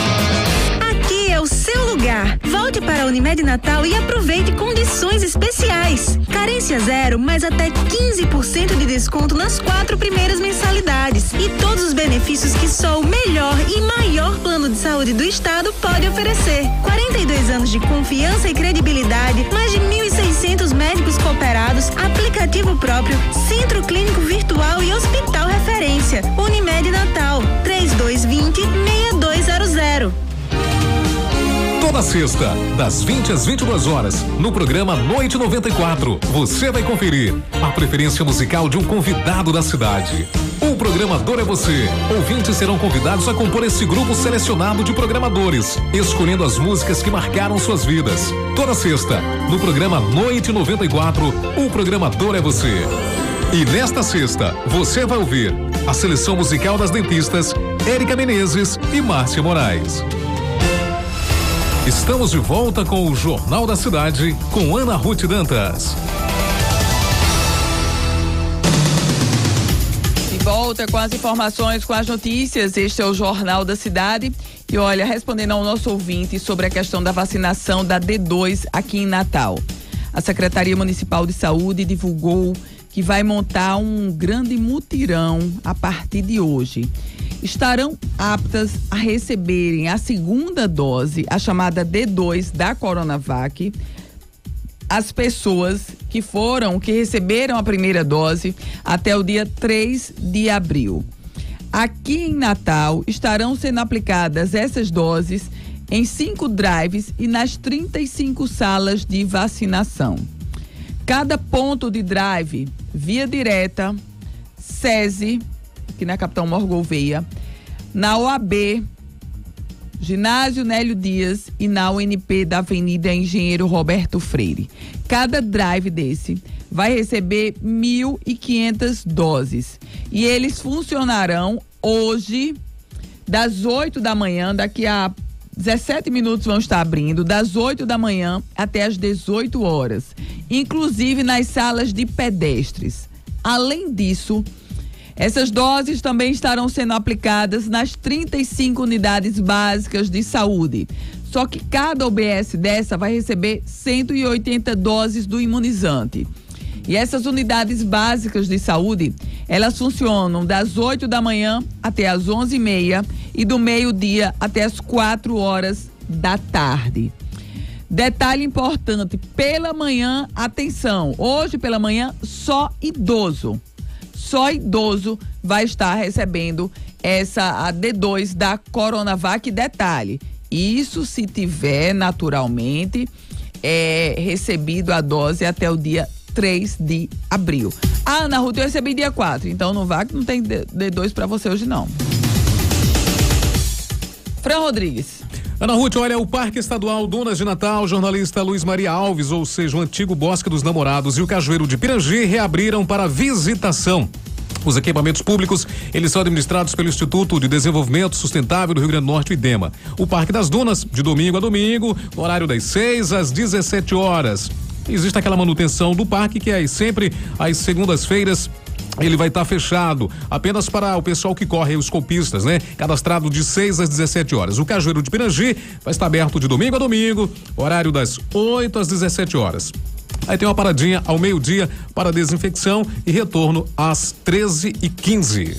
O seu lugar. Volte para a Unimed Natal e aproveite condições especiais. Carência zero, mais até quinze por cento de desconto nas quatro primeiras mensalidades. E todos os benefícios que só o melhor e maior plano de saúde do estado pode oferecer. quarenta e dois anos de confiança e credibilidade, mais de mil e seiscentos médicos cooperados, aplicativo próprio, centro clínico virtual e hospital referência. Unimed Natal, três dois dois zero, seis dois zero zero. Toda sexta, das vinte às vinte e duas horas, no programa Noite noventa e quatro, você vai conferir a preferência musical de um convidado da cidade. O programador é você. Ouvintes serão convidados a compor esse grupo selecionado de programadores, escolhendo as músicas que marcaram suas vidas. Toda sexta, no programa Noite noventa e quatro, o programador é você. E nesta sexta, você vai ouvir a seleção musical das dentistas Érica Menezes e Márcia Moraes. Estamos de volta com o Jornal da Cidade, com Ana Ruth Dantas. De volta volta com as informações, com as notícias. Este é o Jornal da Cidade. E olha, respondendo ao nosso ouvinte sobre a questão da vacinação da D dois aqui em Natal. A Secretaria Municipal de Saúde divulgou que vai montar um grande mutirão a partir de hoje. Estarão aptas a receberem a segunda dose, a chamada D dois da Coronavac, as pessoas que foram, que receberam a primeira dose até o dia três de abril. Aqui em Natal estarão sendo aplicadas essas doses em cinco drives e nas trinta e cinco salas de vacinação. Cada ponto de drive, via direta, SESI, aqui na Capitão Mor Gouveia, na O A B, Ginásio Nélio Dias e na U N P da Avenida Engenheiro Roberto Freire. Cada drive desse vai receber mil e quinhentas doses. E eles funcionarão hoje, das oito da manhã, daqui a dezessete minutos vão estar abrindo, das oito da manhã até as dezoito horas, inclusive nas salas de pedestres. Além disso, essas doses também estarão sendo aplicadas nas trinta e cinco unidades básicas de saúde. Só que cada U B S dessa vai receber cento e oitenta doses do imunizante. E essas unidades básicas de saúde, elas funcionam das oito da manhã até as onze e meia e do meio-dia até as quatro horas da tarde. Detalhe importante, pela manhã, atenção, hoje pela manhã, só idoso. Só idoso vai estar recebendo essa a D dois da Coronavac. Detalhe, isso se tiver naturalmente é, recebido a dose até o dia três de abril. Ah, Ana Ruth, eu recebi dia quatro, então não vá que não tem D dois para você hoje não. Fran Rodrigues. Ana Ruth, olha, o Parque Estadual Dunas de Natal, jornalista Luiz Maria Alves, ou seja, o antigo Bosque dos Namorados e o Cajueiro de Pirangi reabriram para visitação. Os equipamentos públicos, eles são administrados pelo Instituto de Desenvolvimento Sustentável do Rio Grande do Norte, o IDEMA. O Parque das Dunas, de domingo a domingo, no horário das seis às dezessete horas. Existe aquela manutenção do parque que é sempre às segundas-feiras. Ele vai estar tá fechado apenas para o pessoal que corre, os copistas, né? Cadastrado de seis às dezessete horas. O Cajueiro de Pirangi vai estar aberto de domingo a domingo, horário das oito às dezessete horas. Aí tem uma paradinha ao meio-dia para desinfecção e retorno às treze e quinze.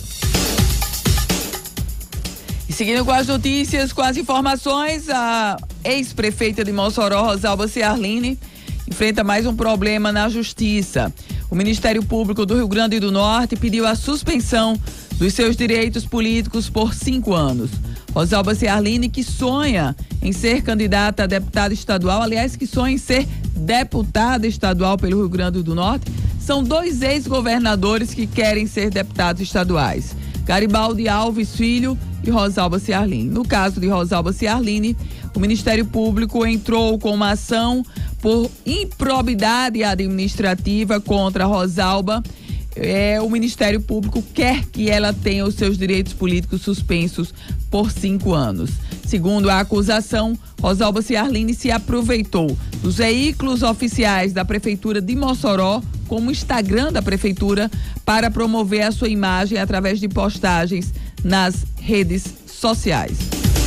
E seguindo com as notícias, com as informações, a ex-prefeita de Mossoró, Rosalba Ciarline, enfrenta mais um problema na Justiça. O Ministério Público do Rio Grande do Norte pediu a suspensão dos seus direitos políticos por cinco anos. Rosalba Ciarline, que sonha em ser candidata a deputada estadual, aliás, que sonha em ser deputada estadual pelo Rio Grande do Norte, são dois ex-governadores que querem ser deputados estaduais, Garibaldi Alves Filho e Rosalba Ciarline. No caso de Rosalba Ciarline, o Ministério Público entrou com uma ação por improbidade administrativa contra Rosalba. É, o Ministério Público quer que ela tenha os seus direitos políticos suspensos por cinco anos. Segundo a acusação, Rosalba Ciarline se aproveitou dos veículos oficiais da Prefeitura de Mossoró, como o Instagram da Prefeitura, para promover a sua imagem através de postagens nas redes sociais.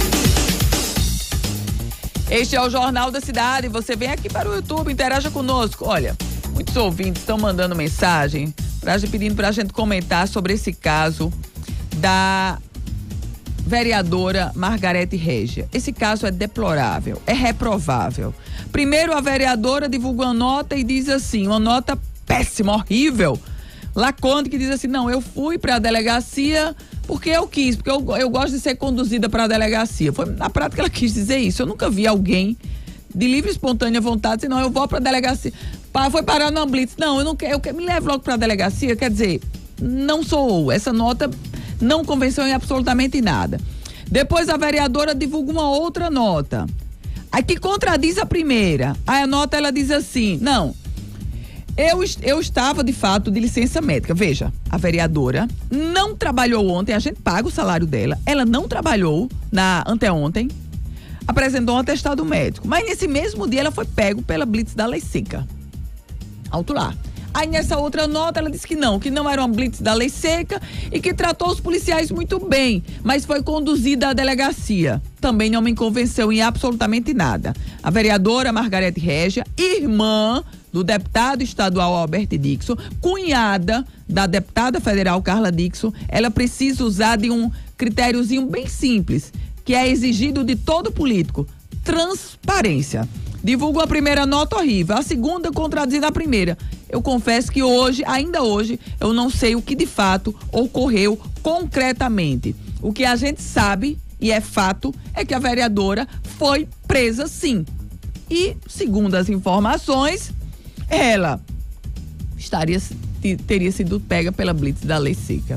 Este é o Jornal da Cidade. Você vem aqui para o YouTube, interaja conosco. Olha, muitos ouvintes estão mandando mensagem pra, pedindo para a gente comentar sobre esse caso da vereadora Margarete Régia. Esse caso é deplorável, é reprovável. Primeiro, a vereadora divulga uma nota e diz assim, uma nota péssima, horrível, lacônica, que diz assim, não, eu fui para a delegacia porque eu quis, porque eu, eu gosto de ser conduzida para a delegacia. Foi, na prática, ela quis dizer isso. Eu nunca vi alguém de livre e espontânea vontade dizer, não, eu vou para a delegacia. Foi parar na blitz. Não, eu não quero, eu quero, me leve logo para a delegacia. Quer dizer, não sou. Essa nota não convenceu em absolutamente nada. Depois a vereadora divulga uma outra nota, aí que contradiz a primeira. Aí a nota, ela diz assim, não, eu, eu estava de fato de licença médica. Veja, a vereadora não trabalhou ontem, a gente paga o salário dela, ela não trabalhou na anteontem, apresentou um atestado médico, mas nesse mesmo dia ela foi pego pela blitz da lei seca. Alto lá. Aí nessa outra nota ela disse que não, que não era uma blitz da lei seca e que tratou os policiais muito bem, mas foi conduzida à delegacia. Também não me convenceu em absolutamente nada. A vereadora Margarete Régia, irmã do deputado estadual Albert Dixon, cunhada da deputada federal Carla Dixon, ela precisa usar de um critériozinho bem simples, que é exigido de todo político: transparência. Divulgou a primeira nota horrível, a segunda contradizendo a primeira. Eu confesso que hoje, ainda hoje, eu não sei o que de fato ocorreu concretamente. O que a gente sabe, e é fato, é que a vereadora foi presa sim. E, segundo as informações, ela estaria, teria sido pega pela blitz da lei seca.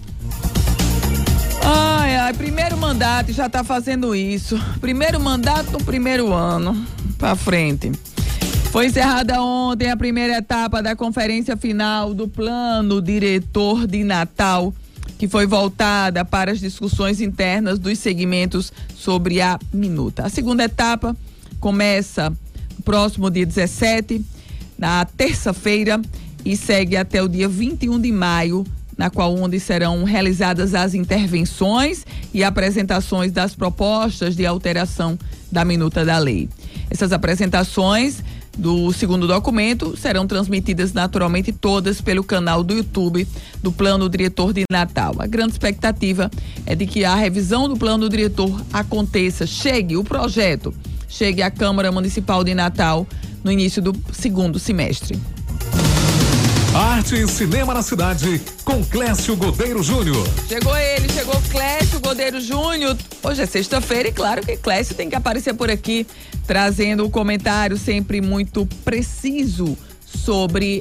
Ai, ai, primeiro mandato já tá fazendo isso. Primeiro mandato no primeiro ano. Pra frente. Foi encerrada ontem a primeira etapa da conferência final do Plano Diretor de Natal, que foi voltada para as discussões internas dos segmentos sobre a minuta. A segunda etapa começa no próximo dia dezessete, na terça-feira, e segue até o dia vinte e um de maio, na qual onde serão realizadas as intervenções e apresentações das propostas de alteração da minuta da lei. Essas apresentações do segundo documento serão transmitidas naturalmente todas pelo canal do YouTube do Plano Diretor de Natal. A grande expectativa é de que a revisão do Plano Diretor aconteça, chegue o projeto, chegue à Câmara Municipal de Natal no início do segundo semestre. Arte e cinema na cidade, com Clécio Godeiro Júnior. Chegou ele, chegou Clécio Godeiro Júnior. Hoje é sexta-feira e claro que Clécio tem que aparecer por aqui, trazendo um comentário sempre muito preciso sobre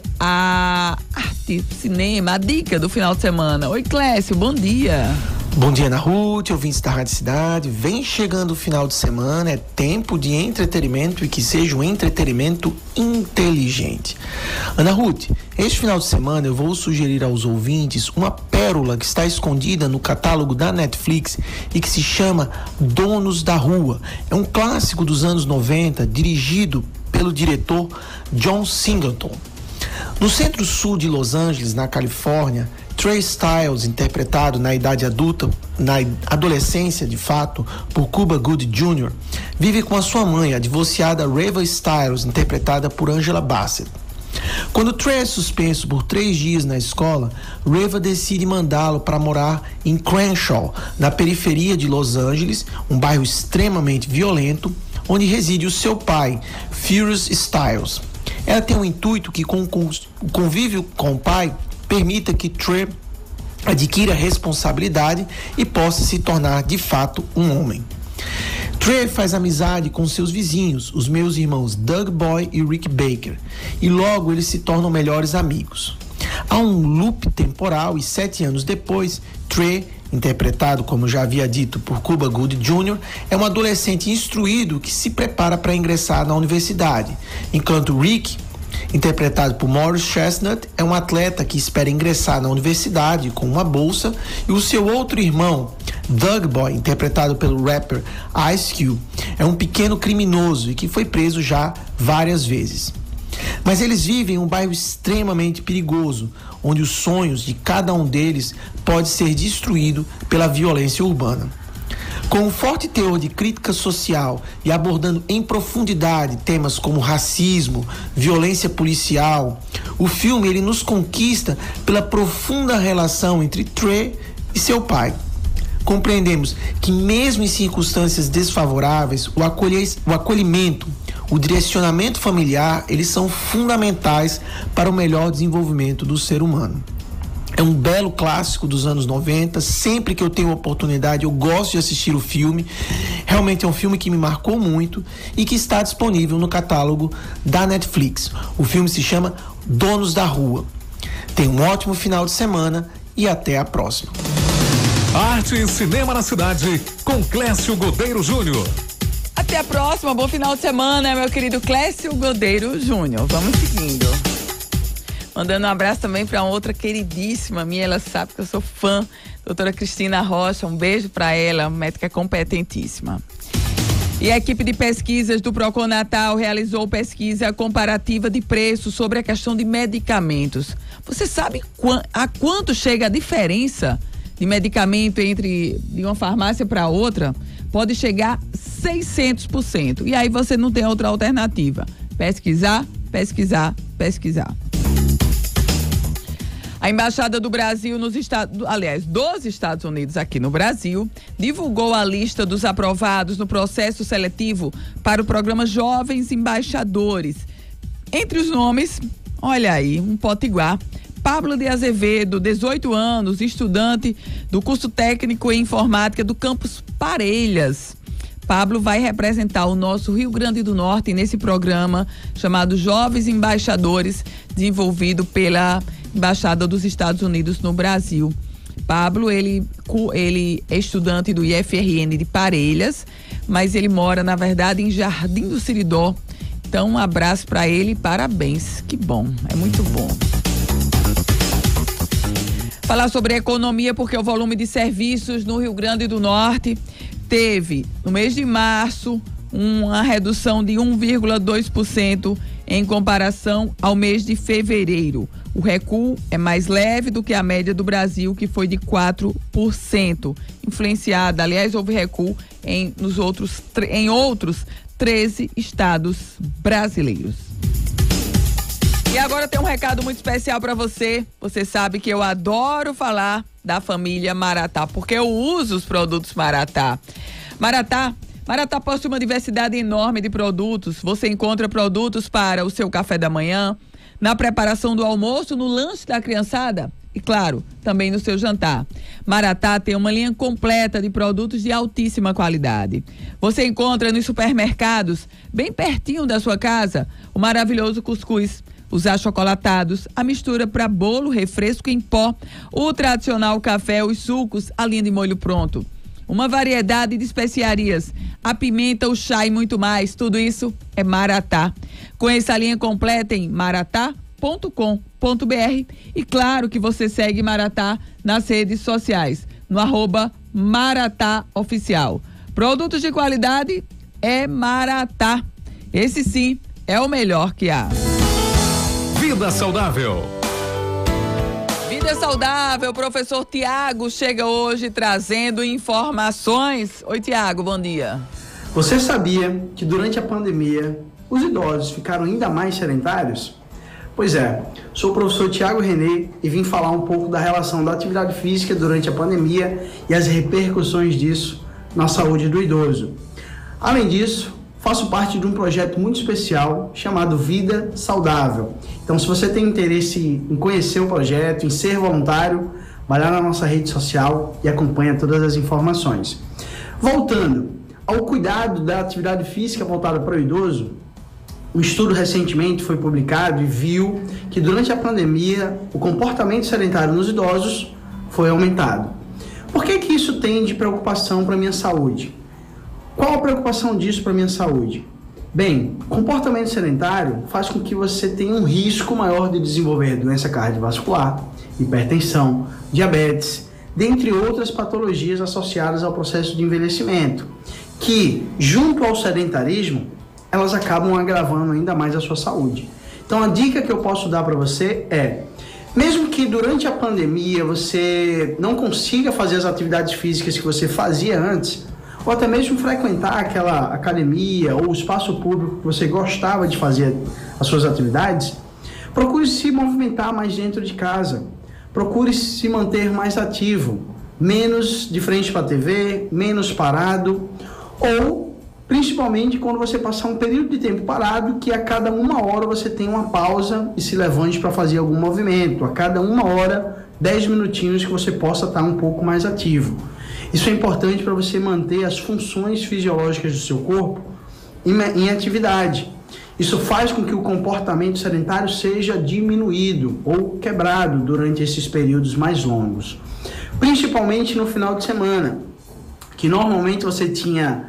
a arte, cinema, a dica do final de semana. Oi, Clécio, bom dia. Bom dia, Ana Ruth, ouvintes da Rádio Cidade. Vem chegando o final de semana, é tempo de entretenimento e que seja um entretenimento inteligente. Ana Ruth, este final de semana eu vou sugerir aos ouvintes uma pérola que está escondida no catálogo da Netflix e que se chama Donos da Rua. É um clássico dos anos noventa, dirigido pelo diretor John Singleton. No centro-sul de Los Angeles, na Califórnia, Trey Styles, interpretado na idade adulta, na adolescência de fato, por Cuba Gooding Júnior, vive com a sua mãe, a divorciada Reva Styles, interpretada por Angela Bassett. Quando Trey é suspenso por três dias na escola, Reva decide mandá-lo para morar em Crenshaw, na periferia de Los Angeles, um bairro extremamente violento, onde reside o seu pai, Furious Styles. Ela tem um intuito que, com o convívio com o pai, permita que Trey adquira responsabilidade e possa se tornar de fato um homem. Trey faz amizade com seus vizinhos, os meus irmãos Doug Boy e Rick Baker, e logo eles se tornam melhores amigos. Há um loop temporal e sete anos depois, Trey, interpretado, como já havia dito, por Cuba Gooding Júnior, é um adolescente instruído que se prepara para ingressar na universidade, enquanto Rick, interpretado por Morris Chestnut, é um atleta que espera ingressar na universidade com uma bolsa, e o seu outro irmão, Doug Boy, interpretado pelo rapper Ice Cube, é um pequeno criminoso e que foi preso já várias vezes. Mas eles vivem em um bairro extremamente perigoso, onde os sonhos de cada um deles pode ser destruído pela violência urbana. Com um forte teor de crítica social e abordando em profundidade temas como racismo, violência policial, o filme ele nos conquista pela profunda relação entre Trey e seu pai. Compreendemos que mesmo em circunstâncias desfavoráveis, o, acolhe, o acolhimento, o direcionamento familiar, eles são fundamentais para o melhor desenvolvimento do ser humano. É um belo clássico dos anos noventa, sempre que eu tenho oportunidade eu gosto de assistir o filme. Realmente é um filme que me marcou muito e que está disponível no catálogo da Netflix. O filme se chama Donos da Rua. Tenha um ótimo final de semana e até a próxima. Arte e cinema na cidade, com Clécio Godeiro Júnior. Até a próxima, bom final de semana, meu querido Clécio Godeiro Júnior. Vamos seguindo. Mandando um abraço também para outra queridíssima minha, ela sabe que eu sou fã, doutora Cristina Rocha, um beijo para ela, médica competentíssima. E a equipe de pesquisas do Procon Natal realizou pesquisa comparativa de preços sobre a questão de medicamentos. Você sabe qu- a quanto chega a diferença de medicamento entre de uma farmácia para outra? Pode chegar a seiscentos por cento. E aí você não tem outra alternativa. Pesquisar, pesquisar, pesquisar. A Embaixada do Brasil nos Estados, aliás, dos Estados Unidos aqui no Brasil, divulgou a lista dos aprovados no processo seletivo para o programa Jovens Embaixadores. Entre os nomes, olha aí, um potiguar. Pablo de Azevedo, dezoito anos, estudante do curso técnico em informática do campus Parelhas. Pablo vai representar o nosso Rio Grande do Norte nesse programa chamado Jovens Embaixadores, desenvolvido pela Embaixada dos Estados Unidos no Brasil. Pablo, ele, ele é estudante do I F R N de Parelhas, mas ele mora, na verdade, em Jardim do Seridó. Então, um abraço para ele e parabéns. Que bom, é muito bom. Falar sobre economia, porque o volume de serviços no Rio Grande do Norte teve, no mês de março, uma redução de um vírgula dois por cento em comparação ao mês de fevereiro. O recuo é mais leve do que a média do Brasil, que foi de quatro por cento. Influenciada, aliás, houve recuo em, nos outros, em outros treze estados brasileiros. E agora tem um recado muito especial para você. Você sabe que eu adoro falar da família Maratá, porque eu uso os produtos Maratá. Maratá, Maratá possui uma diversidade enorme de produtos. Você encontra produtos para o seu café da manhã, na preparação do almoço, no lanche da criançada e, claro, também no seu jantar. Maratá tem uma linha completa de produtos de altíssima qualidade. Você encontra nos supermercados, bem pertinho da sua casa, o maravilhoso cuscuz, os achocolatados, a mistura para bolo, refresco em pó, o tradicional café, os sucos, a linha de molho pronto. Uma variedade de especiarias, a pimenta, o chá e muito mais. Tudo isso é Maratá. Conheça a linha completa em maratá ponto com ponto b r e claro que você segue Maratá nas redes sociais, no arroba Maratá Oficial. Produtos de qualidade é Maratá. Esse sim é o melhor que há. Vida Saudável. Vida Saudável, o professor Tiago chega hoje trazendo informações. Oi, Tiago, bom dia. Você sabia que durante a pandemia os idosos ficaram ainda mais sedentários? Pois é, sou o professor Tiago Renê e vim falar um pouco da relação da atividade física durante a pandemia e as repercussões disso na saúde do idoso. Além disso, faço parte de um projeto muito especial chamado Vida Saudável. Então, se você tem interesse em conhecer o projeto, em ser voluntário, vai lá na nossa rede social e acompanha todas as informações. Voltando ao cuidado da atividade física voltada para o idoso, um estudo recentemente foi publicado e viu que durante a pandemia o comportamento sedentário nos idosos foi aumentado. Por que que isso tem de preocupação para a minha saúde? Qual a preocupação disso para a minha saúde? Bem, comportamento sedentário faz com que você tenha um risco maior de desenvolver doença cardiovascular, hipertensão, diabetes, dentre outras patologias associadas ao processo de envelhecimento, que, junto ao sedentarismo, elas acabam agravando ainda mais a sua saúde. Então, a dica que eu posso dar para você é, mesmo que durante a pandemia você não consiga fazer as atividades físicas que você fazia antes, ou até mesmo frequentar aquela academia ou espaço público que você gostava de fazer as suas atividades, procure se movimentar mais dentro de casa, procure se manter mais ativo, menos de frente para a T V, menos parado, ou principalmente quando você passar um período de tempo parado, que a cada uma hora você tem uma pausa e se levante para fazer algum movimento, a cada uma hora, dez minutinhos que você possa estar um pouco mais ativo. Isso é importante para você manter as funções fisiológicas do seu corpo em, em atividade. Isso faz com que o comportamento sedentário seja diminuído ou quebrado durante esses períodos mais longos. Principalmente no final de semana, que normalmente você tinha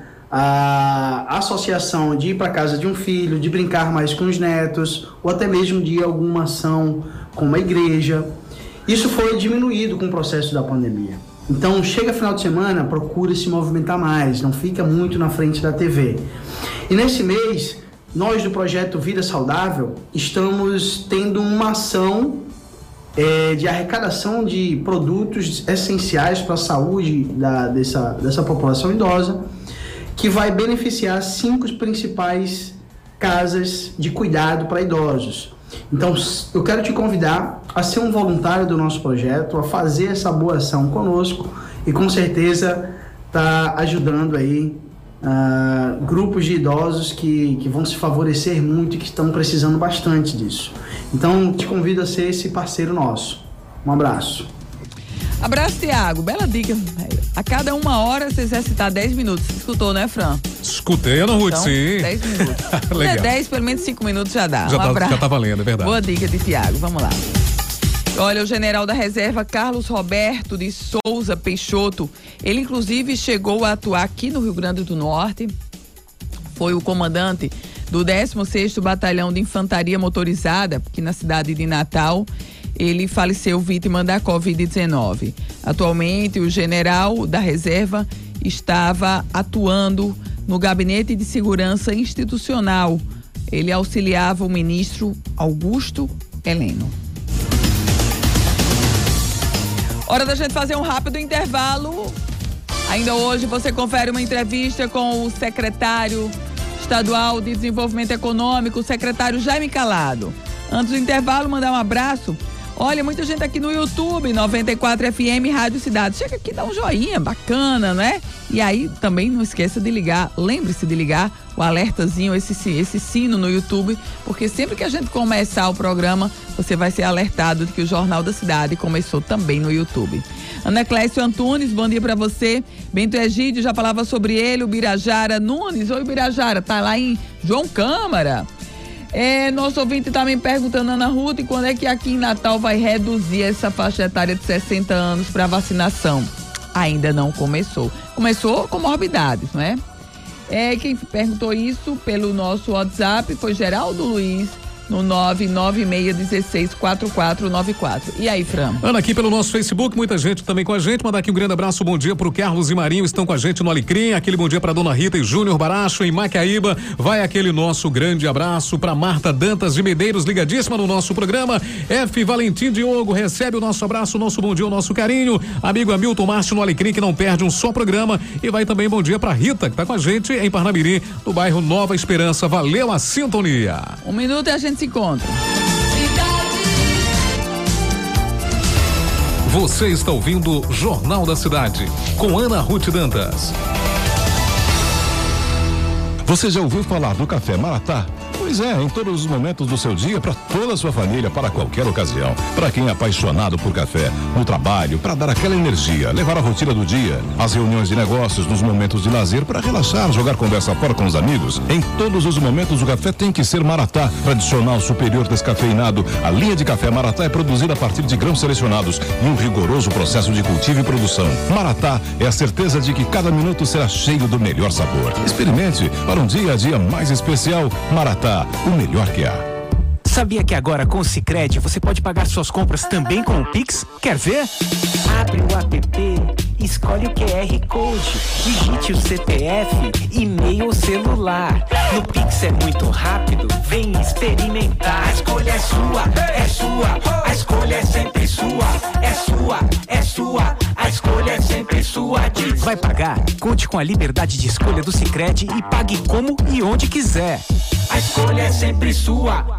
a associação de ir para casa de um filho, de brincar mais com os netos, ou até mesmo de ir a alguma ação como a igreja. Isso foi diminuído com o processo da pandemia. Então, chega final de semana, procura se movimentar mais, não fica muito na frente da T V. E nesse mês, nós do projeto Vida Saudável estamos tendo uma ação é, de arrecadação de produtos essenciais para a saúde da, dessa, dessa população idosa, que vai beneficiar cinco principais casas de cuidado para idosos. Então, eu quero te convidar a ser um voluntário do nosso projeto, a fazer essa boa ação conosco e com certeza tá ajudando aí uh, grupos de idosos que, que vão se favorecer muito e que estão precisando bastante disso. Então, te convido a ser esse parceiro nosso. Um abraço. Abraço, Tiago. Bela dica. A cada uma hora você exercitar dez minutos. Escutou, né, Fran? Escutei, Ana Ruth, então, sim. dez minutos. Se é dez, pelo menos cinco minutos já dá. Já, um tá, abraço. já tá valendo, é verdade. Boa dica de Tiago. Vamos lá. Olha, o general da reserva Carlos Roberto de Souza Peixoto, ele inclusive chegou a atuar aqui no Rio Grande do Norte. Foi o comandante do décimo sexto Batalhão de Infantaria Motorizada, aqui na cidade de Natal. Ele faleceu vítima da covid dezenove. Atualmente, o general da reserva estava atuando no Gabinete de Segurança Institucional. Ele auxiliava o ministro Augusto Heleno. Hora da gente fazer um rápido intervalo. Ainda hoje você confere uma entrevista com o secretário estadual de Desenvolvimento Econômico, o secretário Jaime Calado. Antes do intervalo, mandar um abraço. Olha, muita gente aqui no YouTube, noventa e quatro F M, Rádio Cidade. Chega aqui, dá um joinha, bacana, né? E aí, também não esqueça de ligar, lembre-se de ligar o alertazinho, esse, esse sino no YouTube, porque sempre que a gente começar o programa, você vai ser alertado de que o Jornal da Cidade começou também no YouTube. Ana Clécio Antunes, bom dia pra você. Bento Egídio, já falava sobre ele, o Birajara Nunes. Oi, Birajara, tá lá em João Câmara. É, nosso ouvinte tá me perguntando, Ana Ruth, quando é que aqui em Natal vai reduzir essa faixa etária de sessenta anos para vacinação? Ainda não começou. Começou com morbidades, não é? É, quem perguntou isso pelo nosso WhatsApp foi Geraldo Luiz, no nove nove seis um seis quatro quatro nove quatro. E aí, Fran? Ana, aqui pelo nosso Facebook, muita gente também com a gente. Mandar aqui um grande abraço, bom dia pro Carlos e Marinho, estão com a gente no Alecrim. Aquele bom dia pra Dona Rita e Júnior Baracho em Macaíba. Vai aquele nosso grande abraço pra Marta Dantas de Medeiros, ligadíssima no nosso programa. F. Valentim Diogo, recebe o nosso abraço, o nosso bom dia, o nosso carinho. Amigo Hamilton Márcio no Alecrim, que não perde um só programa. E vai também bom dia pra Rita, que tá com a gente em Parnamirim, no bairro Nova Esperança. Valeu a sintonia. Um minuto e a gente se encontra. Você está ouvindo Jornal da Cidade, com Ana Ruth Dantas. Você já ouviu falar do Café Maratá? Pois é, em todos os momentos do seu dia, para toda a sua família, para qualquer ocasião. Para quem é apaixonado por café, no trabalho, para dar aquela energia, levar a rotina do dia, as reuniões de negócios, nos momentos de lazer, para relaxar, jogar conversa fora com os amigos. Em todos os momentos, o café tem que ser Maratá, tradicional, superior, descafeinado. A linha de café Maratá é produzida a partir de grãos selecionados e um rigoroso processo de cultivo e produção. Maratá é a certeza de que cada minuto será cheio do melhor sabor. Experimente para um dia a dia mais especial. Maratá, o melhor que há. Sabia que agora com o Sicredi você pode pagar suas compras também com o Pix? Quer ver? Abre o app, escolhe o Q R Code, digite o C P F, e-mail ou celular. No Pix é muito rápido, vem experimentar. A escolha é sua, é sua, a escolha é sempre sua, é sua, é sua, a escolha é sempre sua. Diz. Vai pagar? Conte com a liberdade de escolha do Sicredi e pague como e onde quiser. A escolha é sempre sua.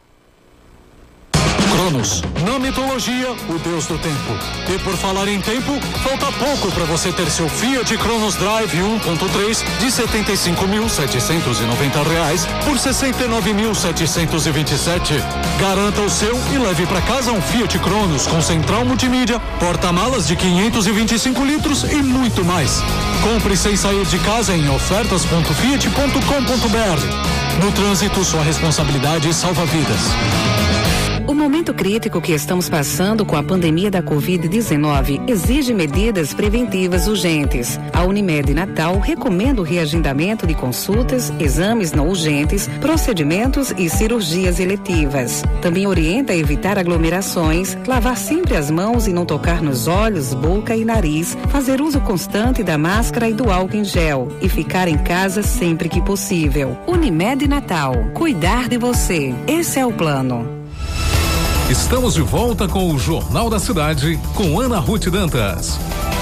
Cronos, na mitologia, o deus do tempo. E por falar em tempo, falta pouco para você ter seu Fiat Cronos Drive um ponto três de setenta e cinco mil setecentos e noventa reais por sessenta e nove mil setecentos e vinte e sete. Garanta o seu e leve para casa um Fiat Cronos com central multimídia, porta-malas de quinhentos e vinte e cinco litros e muito mais. Compre sem sair de casa em ofertas ponto fiat ponto com ponto br. No trânsito, sua responsabilidade salva vidas. O momento crítico que estamos passando com a pandemia da covid dezenove exige medidas preventivas urgentes. A Unimed Natal recomenda o reagendamento de consultas, exames não urgentes, procedimentos e cirurgias eletivas. Também orienta a evitar aglomerações, lavar sempre as mãos e não tocar nos olhos, boca e nariz, fazer uso constante da máscara e do álcool em gel e ficar em casa sempre que possível. Unimed Natal, cuidar de você. Esse é o plano. Estamos de volta com o Jornal da Cidade, com Ana Ruth Dantas.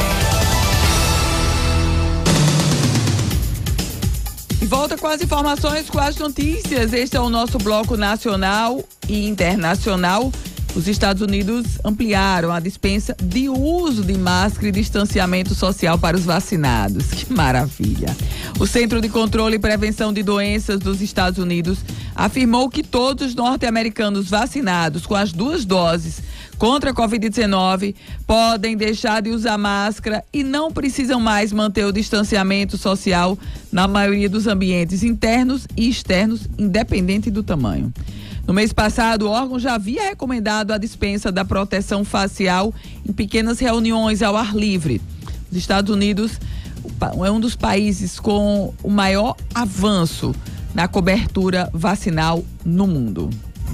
E volta com as informações, com as notícias. Este é o nosso bloco nacional e internacional. Os Estados Unidos ampliaram a dispensa de uso de máscara e distanciamento social para os vacinados. Que maravilha! O Centro de Controle e Prevenção de Doenças dos Estados Unidos afirmou que todos os norte-americanos vacinados com as duas doses contra a covid dezenove podem deixar de usar máscara e não precisam mais manter o distanciamento social na maioria dos ambientes internos e externos, independente do tamanho. No mês passado, o órgão já havia recomendado a dispensa da proteção facial em pequenas reuniões ao ar livre. Os Estados Unidos é um dos países com o maior avanço na cobertura vacinal no mundo.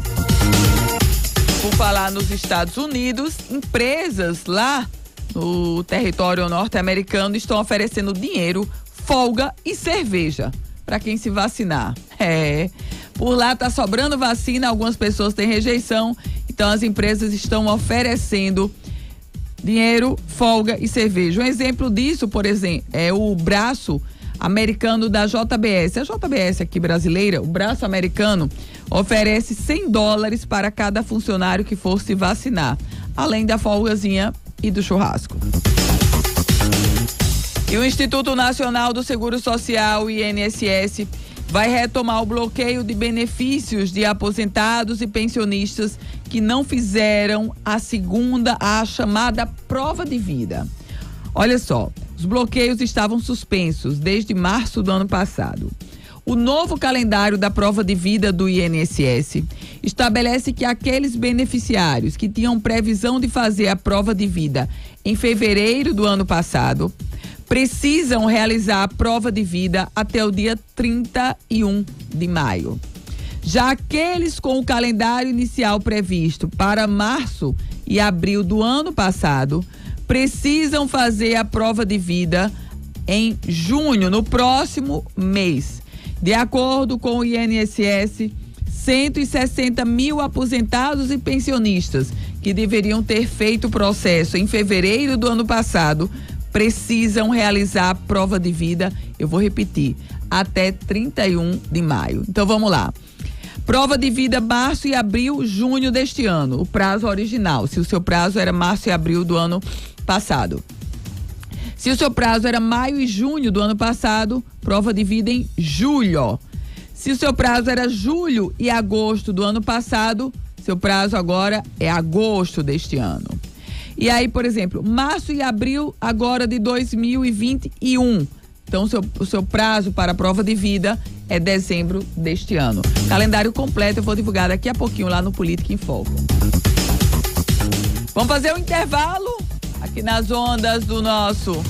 Por falar nos Estados Unidos, empresas lá no território norte-americano estão oferecendo dinheiro, folga e cerveja para quem se vacinar. É... Por lá está sobrando vacina, algumas pessoas têm rejeição, então as empresas estão oferecendo dinheiro, folga e cerveja. Um exemplo disso, por exemplo, é o braço americano da J B S. A J B S aqui brasileira, o braço americano, oferece cem dólares para cada funcionário que for se vacinar, além da folgazinha e do churrasco. E o Instituto Nacional do Seguro Social, I N S S, vai retomar o bloqueio de benefícios de aposentados e pensionistas que não fizeram a segunda, a chamada prova de vida. Olha só, os bloqueios estavam suspensos desde março do ano passado. O novo calendário da prova de vida do I N S S estabelece que aqueles beneficiários que tinham previsão de fazer a prova de vida em fevereiro do ano passado precisam realizar a prova de vida até o dia trinta e um de maio. Já aqueles com o calendário inicial previsto para março e abril do ano passado precisam fazer a prova de vida em junho, no próximo mês. De acordo com o I N S S, cento e sessenta mil aposentados e pensionistas que deveriam ter feito o processo em fevereiro do ano passado precisam realizar a prova de vida, eu vou repetir, até trinta e um de maio. Então vamos lá. Prova de vida março e abril, junho deste ano, o prazo original, se o seu prazo era março e abril do ano passado. Se o seu prazo era maio e junho do ano passado, prova de vida em julho. Se o seu prazo era julho e agosto do ano passado, seu prazo agora é agosto deste ano. E aí, por exemplo, março e abril agora de dois mil e vinte e um. Então, o seu, o seu prazo para a prova de vida é dezembro deste ano. Calendário completo eu vou divulgar daqui a pouquinho lá no Política em Foco. Vamos fazer um intervalo aqui nas ondas do nosso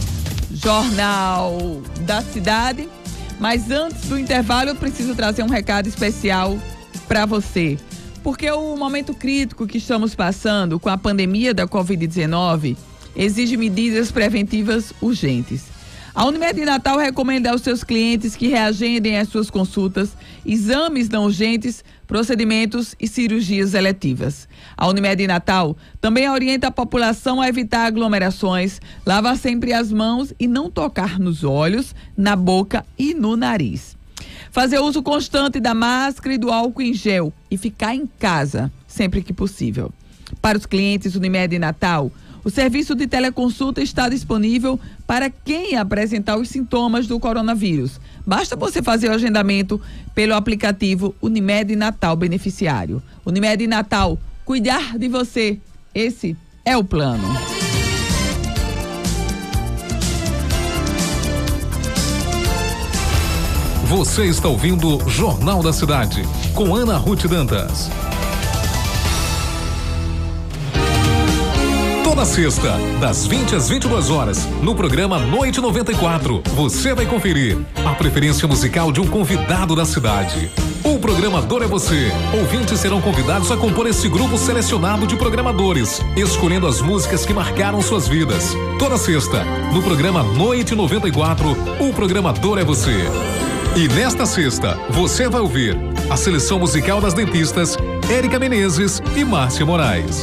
Jornal da Cidade. Mas antes do intervalo eu preciso trazer um recado especial para você. Porque o momento crítico que estamos passando com a pandemia da covid dezenove exige medidas preventivas urgentes. A Unimed Natal recomenda aos seus clientes que reagendem as suas consultas, exames não urgentes, procedimentos e cirurgias eletivas. A Unimed Natal também orienta a população a evitar aglomerações, lavar sempre as mãos e não tocar nos olhos, na boca e no nariz. Fazer uso constante da máscara e do álcool em gel e ficar em casa sempre que possível. Para os clientes Unimed Natal, o serviço de teleconsulta está disponível para quem apresentar os sintomas do coronavírus. Basta você fazer o agendamento pelo aplicativo Unimed Natal Beneficiário. Unimed Natal, cuidar de você. Esse é o plano. Você está ouvindo Jornal da Cidade, com Ana Ruth Dantas. Toda sexta, das vinte às vinte e duas horas, no programa Noite noventa e quatro, você vai conferir a preferência musical de um convidado da cidade. O programador é você. Ouvintes serão convidados a compor esse grupo selecionado de programadores, escolhendo as músicas que marcaram suas vidas. Toda sexta, no programa Noite noventa e quatro, o programador é você. E nesta sexta, você vai ouvir a seleção musical das dentistas Érica Menezes e Márcia Moraes.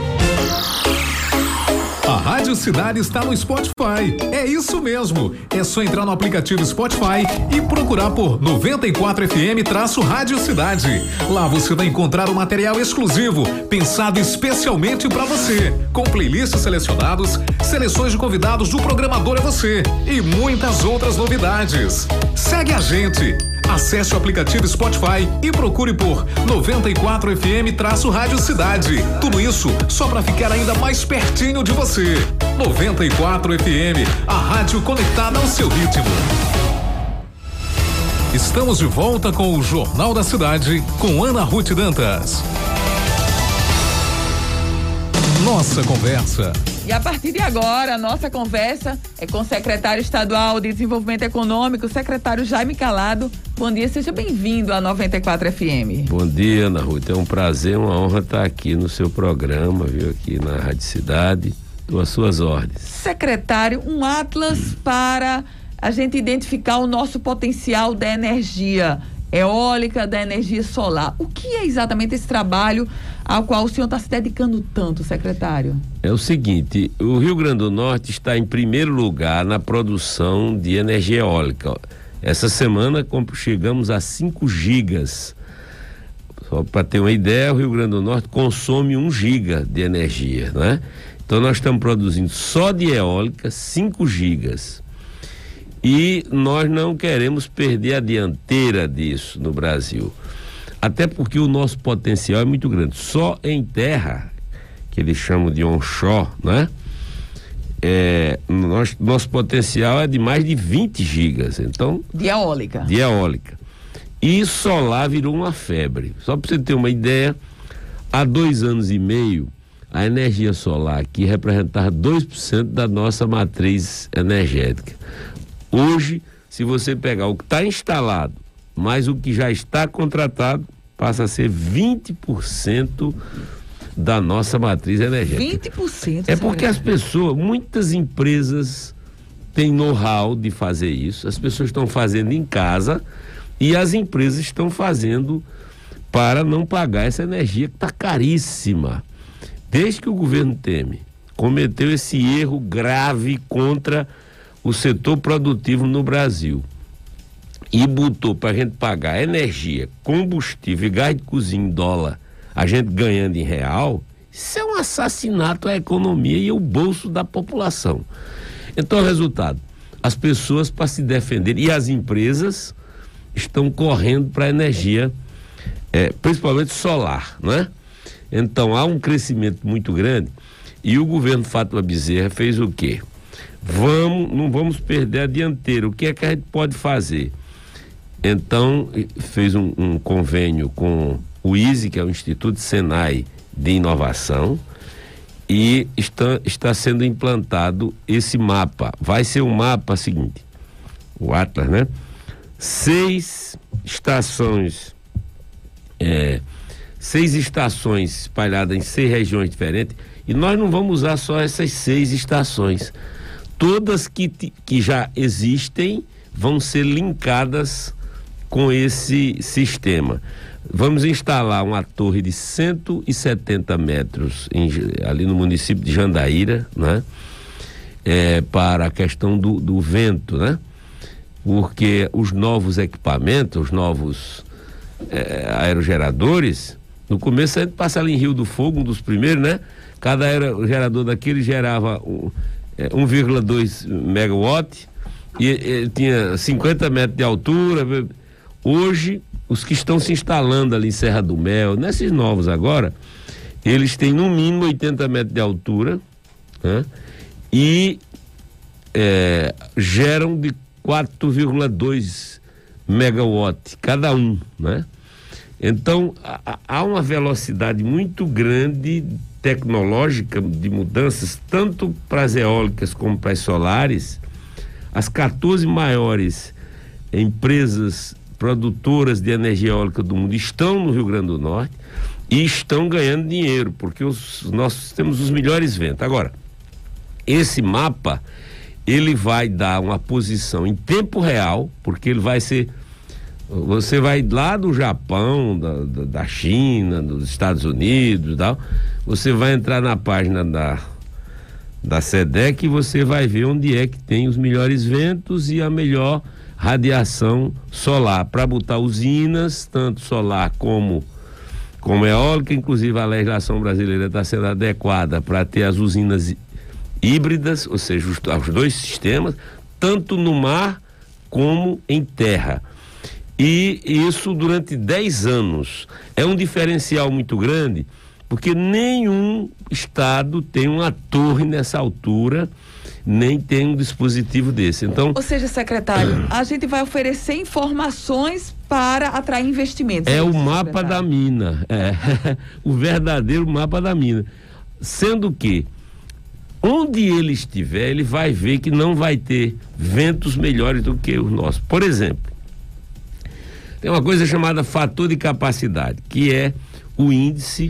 A Rádio Cidade está no Spotify. É isso mesmo. É só entrar no aplicativo Spotify e procurar por noventa e quatro F M traço Rádio Cidade. Lá você vai encontrar um material exclusivo, pensado especialmente para você, com playlists selecionados, seleções de convidados do Programador é Você e muitas outras novidades. Segue a gente. Acesse o aplicativo Spotify e procure por noventa e quatro F M traço Rádio Cidade. Tudo isso só para ficar ainda mais pertinho de você. noventa e quatro F M, a rádio conectada ao seu ritmo. Estamos de volta com o Jornal da Cidade com Ana Ruth Dantas. Nossa conversa. E a partir de agora, a nossa conversa é com o secretário estadual de Desenvolvimento Econômico, secretário Jaime Calado. Bom dia, seja bem-vindo à noventa e quatro F M. Bom dia, Ana Ruth. É um prazer, uma honra estar aqui no seu programa, viu, aqui na Rádio Cidade. Estou às suas ordens. Secretário, um atlas para a gente identificar o nosso potencial da energia eólica, da energia solar. O que é exatamente esse trabalho ao qual o senhor está se dedicando tanto, secretário? É o seguinte, o Rio Grande do Norte está em primeiro lugar na produção de energia eólica. Essa semana chegamos a cinco gigas. Só para ter uma ideia, o Rio Grande do Norte consome um giga de energia, né? Então nós estamos produzindo só de eólica cinco gigas. E nós não queremos perder a dianteira disso no Brasil. Até porque o nosso potencial é muito grande. Só em terra, que eles chamam de onshore, né? É, nós, nosso potencial é de mais de vinte gigas. Então, de eólica. De eólica. E solar virou uma febre. Só para você ter uma ideia, há dois anos e meio, a energia solar aqui representava dois por cento da nossa matriz energética. Hoje, se você pegar o que está instalado, mais o que já está contratado, passa a ser vinte por cento da nossa matriz energética. vinte por cento? É porque as pessoas, muitas empresas têm know-how de fazer isso, as pessoas estão fazendo em casa e as empresas estão fazendo para não pagar essa energia que está caríssima. Desde que o governo Temer cometeu esse erro grave contra o setor produtivo no Brasil e botou para a gente pagar energia, combustível e gás de cozinha em dólar, a gente ganhando em real, isso é um assassinato à economia e ao bolso da população. Então, resultado, as pessoas, para se defender, e as empresas estão correndo para a energia, é, principalmente solar, né? Então, há um crescimento muito grande e o governo Fátima Bezerra fez o quê? Vamos, não vamos perder a dianteira. O que é que a gente pode fazer? Então, fez um, um convênio com o I S E, que é o Instituto Senai de Inovação, e está, está sendo implantado esse mapa. Vai ser um mapa seguinte, o Atlas, né? Seis estações, é, seis estações espalhadas em seis regiões diferentes, e nós não vamos usar só essas seis estações. Todas que, que já existem vão ser linkadas com esse sistema. Vamos instalar uma torre de cento e setenta metros em, ali no município de Jandaíra, né? É, para a questão do, do vento, né? Porque os novos equipamentos, os novos é, aerogeradores, no começo a gente passa ali em Rio do Fogo, um dos primeiros, né? Cada aerogerador daquele gerava um, é, um vírgula dois megawatt e, e tinha cinquenta metros de altura. Hoje, os que estão se instalando ali em Serra do Mel, nesses novos agora, eles têm no mínimo oitenta metros de altura, né? E é, geram de quatro vírgula dois megawatt cada um, né? Então, há, há uma velocidade muito grande tecnológica de mudanças, tanto para as eólicas como para as solares, as quatorze maiores empresas produtoras de energia eólica do mundo estão no Rio Grande do Norte e estão ganhando dinheiro, porque os, nós temos os melhores ventos. Agora, esse mapa, ele vai dar uma posição em tempo real, porque ele vai ser, você vai lá do Japão, da, da, da China, dos Estados Unidos e tal, você vai entrar na página da, da SEDEC e você vai ver onde é que tem os melhores ventos e a melhor radiação solar, para botar usinas, tanto solar como, como eólica. Inclusive a legislação brasileira está sendo adequada para ter as usinas híbridas, ou seja, os, os dois sistemas, tanto no mar como em terra. E isso durante dez anos. É um diferencial muito grande, porque nenhum estado tem uma torre nessa altura, nem tem um dispositivo desse. Então, ou seja, secretário, a gente vai oferecer informações para atrair investimentos. É o mapa da mina, é o verdadeiro mapa da mina. Sendo que, onde ele estiver, ele vai ver que não vai ter ventos melhores do que os nossos. Por exemplo, tem uma coisa chamada fator de capacidade, que é o índice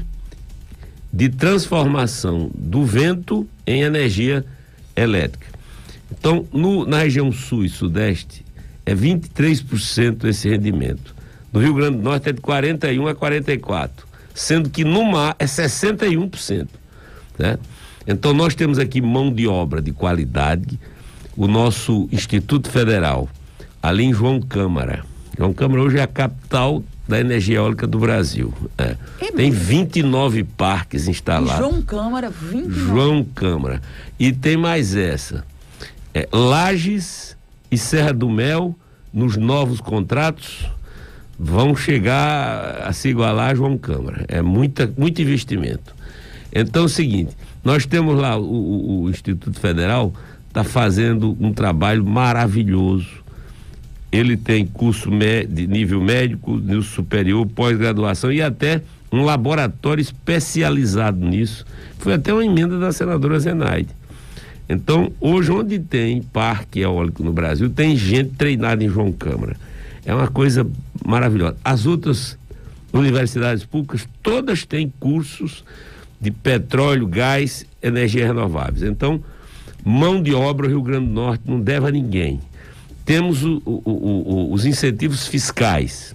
de transformação do vento em energia elétrica. Então, no, na região sul e sudeste, é vinte e três por cento esse rendimento. No Rio Grande do Norte é de quarenta e um a quarenta e quatro, sendo que no mar é sessenta e um por cento, né? Então, nós temos aqui mão de obra de qualidade. O nosso Instituto Federal, ali em João Câmara. João Câmara hoje é a capital da energia eólica do Brasil. É. É tem vinte e nove parques instalados. João Câmara, vinte e nove. João Câmara. E tem mais essa. É, Lages e Serra do Mel, nos novos contratos, vão chegar a se igualar a João Câmara. É muita, muito investimento. Então é o seguinte, nós temos lá, o, o, o Instituto Federal está fazendo um trabalho maravilhoso. Ele tem curso de nível médico, nível superior, pós-graduação e até um laboratório especializado nisso. Foi até uma emenda da senadora Zenaide. Então, hoje, onde tem parque eólico no Brasil, tem gente treinada em João Câmara. É uma coisa maravilhosa. As outras universidades públicas, todas têm cursos de petróleo, gás, energias renováveis. Então, mão de obra, o Rio Grande do Norte não deve a ninguém. Temos o, o, o, os incentivos fiscais,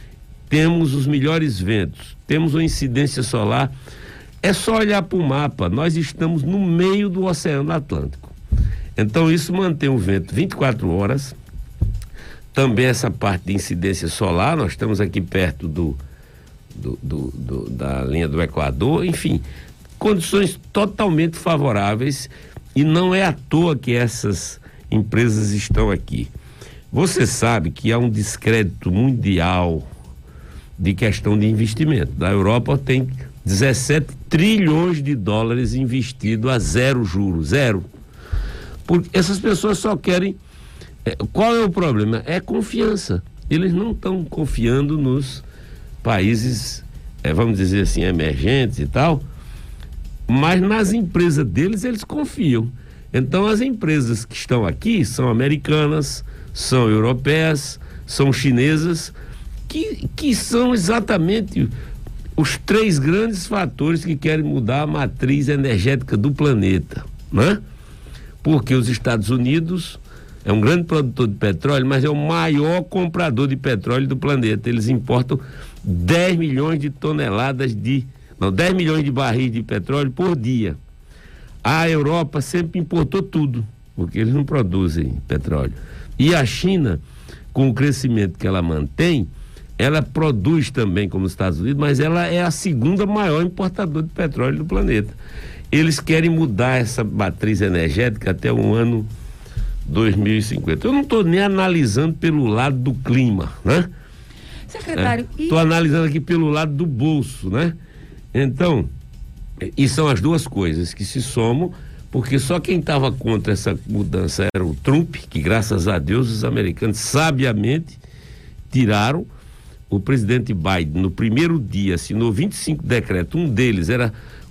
temos os melhores ventos, temos uma incidência solar. É só olhar para o mapa, nós estamos no meio do Oceano Atlântico. Então isso mantém o vento vinte e quatro horas. Também essa parte de incidência solar, nós estamos aqui perto do, do, do, do, da linha do Equador, enfim, condições totalmente favoráveis, e não é à toa que essas empresas estão aqui. Você sabe que há um descrédito mundial de questão de investimento. Da Europa tem dezessete trilhões de dólares investido a zero juros, zero. Porque essas pessoas só querem... É, qual é o problema? É confiança. Eles não estão confiando nos países, é, vamos dizer assim, emergentes e tal, mas nas empresas deles eles confiam. Então as empresas que estão aqui são americanas, são europeias, são chinesas, que, que são exatamente os três grandes fatores que querem mudar a matriz energética do planeta, né? Porque os Estados Unidos é um grande produtor de petróleo, mas é o maior comprador de petróleo do planeta. Eles importam dez milhões de toneladas de, não, dez milhões de barris de petróleo por dia. A Europa sempre importou tudo, porque eles não produzem petróleo. E a China, com o crescimento que ela mantém, ela produz também como os Estados Unidos, mas ela é a segunda maior importadora de petróleo do planeta. Eles querem mudar essa matriz energética até o ano dois mil e cinquenta. Eu não estou nem analisando pelo lado do clima, né? Secretário, estou é, e... analisando aqui pelo lado do bolso, né? Então, e são as duas coisas que se somam, porque só quem estava contra essa mudança era o Trump, que graças a Deus os americanos sabiamente tiraram. O presidente Biden, no primeiro dia, assinou vinte e cinco decretos. Um deles era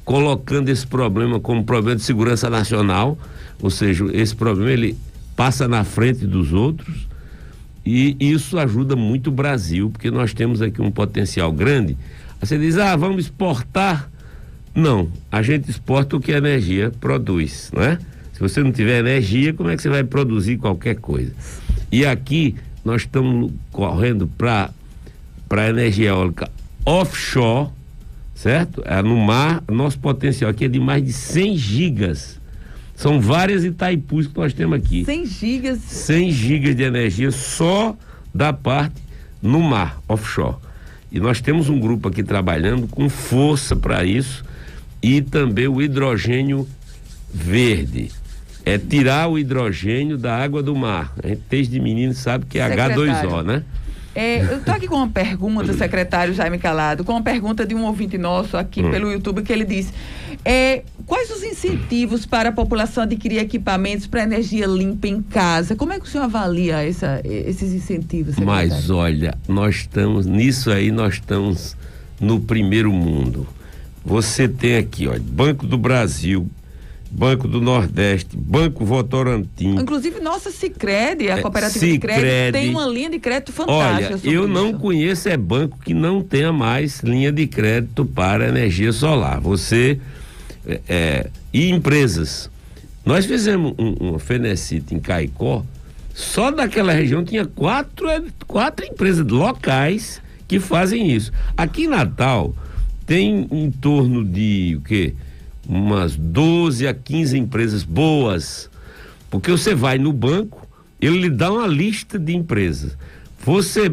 colocando esse problema como problema de segurança nacional, ou seja, esse problema ele passa na frente dos outros, e isso ajuda muito o Brasil, porque nós temos aqui um potencial grande. Aí você diz, ah, vamos exportar. Não, a gente exporta o que a energia produz, não é? Se você não tiver energia, como é que você vai produzir qualquer coisa? E aqui nós estamos correndo para para energia eólica offshore, certo? É no mar. Nosso potencial aqui é de mais de cem gigas. São várias Itaipus que nós temos aqui. cem gigas? cem gigas de energia só da parte no mar, offshore. E nós temos um grupo aqui trabalhando com força para isso, e também o hidrogênio verde. É tirar o hidrogênio da água do mar. A gente desde menino sabe que é agá dois ó, né? É, eu estou aqui com uma pergunta, secretário Jaime Calado, com uma pergunta de um ouvinte nosso aqui hum. pelo YouTube, que ele diz, é, quais os incentivos para a população adquirir equipamentos para energia limpa em casa? Como é que o senhor avalia essa, esses incentivos, secretário? Mas olha, nós estamos, nisso aí nós estamos no primeiro mundo. Você tem aqui, olha, Banco do Brasil, Banco do Nordeste, Banco Votorantim. Inclusive, nossa Sicredi, a cooperativa Sicredi, Sicredi tem uma linha de crédito fantástica. Olha, eu não isso. conheço é banco que não tenha mais linha de crédito para energia solar. Você, é, é, e empresas. Nós fizemos um, um Fenecite em Caicó, só daquela região tinha quatro, quatro empresas locais que fazem isso. Aqui em Natal, tem em torno de, o quê? Umas doze a quinze empresas boas, porque você vai no banco, ele lhe dá uma lista de empresas, você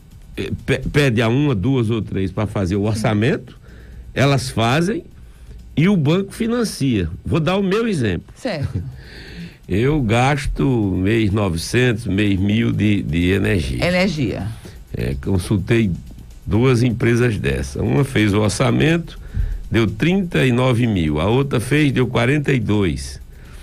pede a uma, duas ou três para fazer o orçamento, elas fazem e o banco financia. Vou dar o meu exemplo. Certo. Eu gasto mês novecentos, mês mil de, de energia. Energia. É, consultei duas empresas dessa, uma fez o orçamento, deu trinta e nove mil, a outra fez, deu quarenta e dois.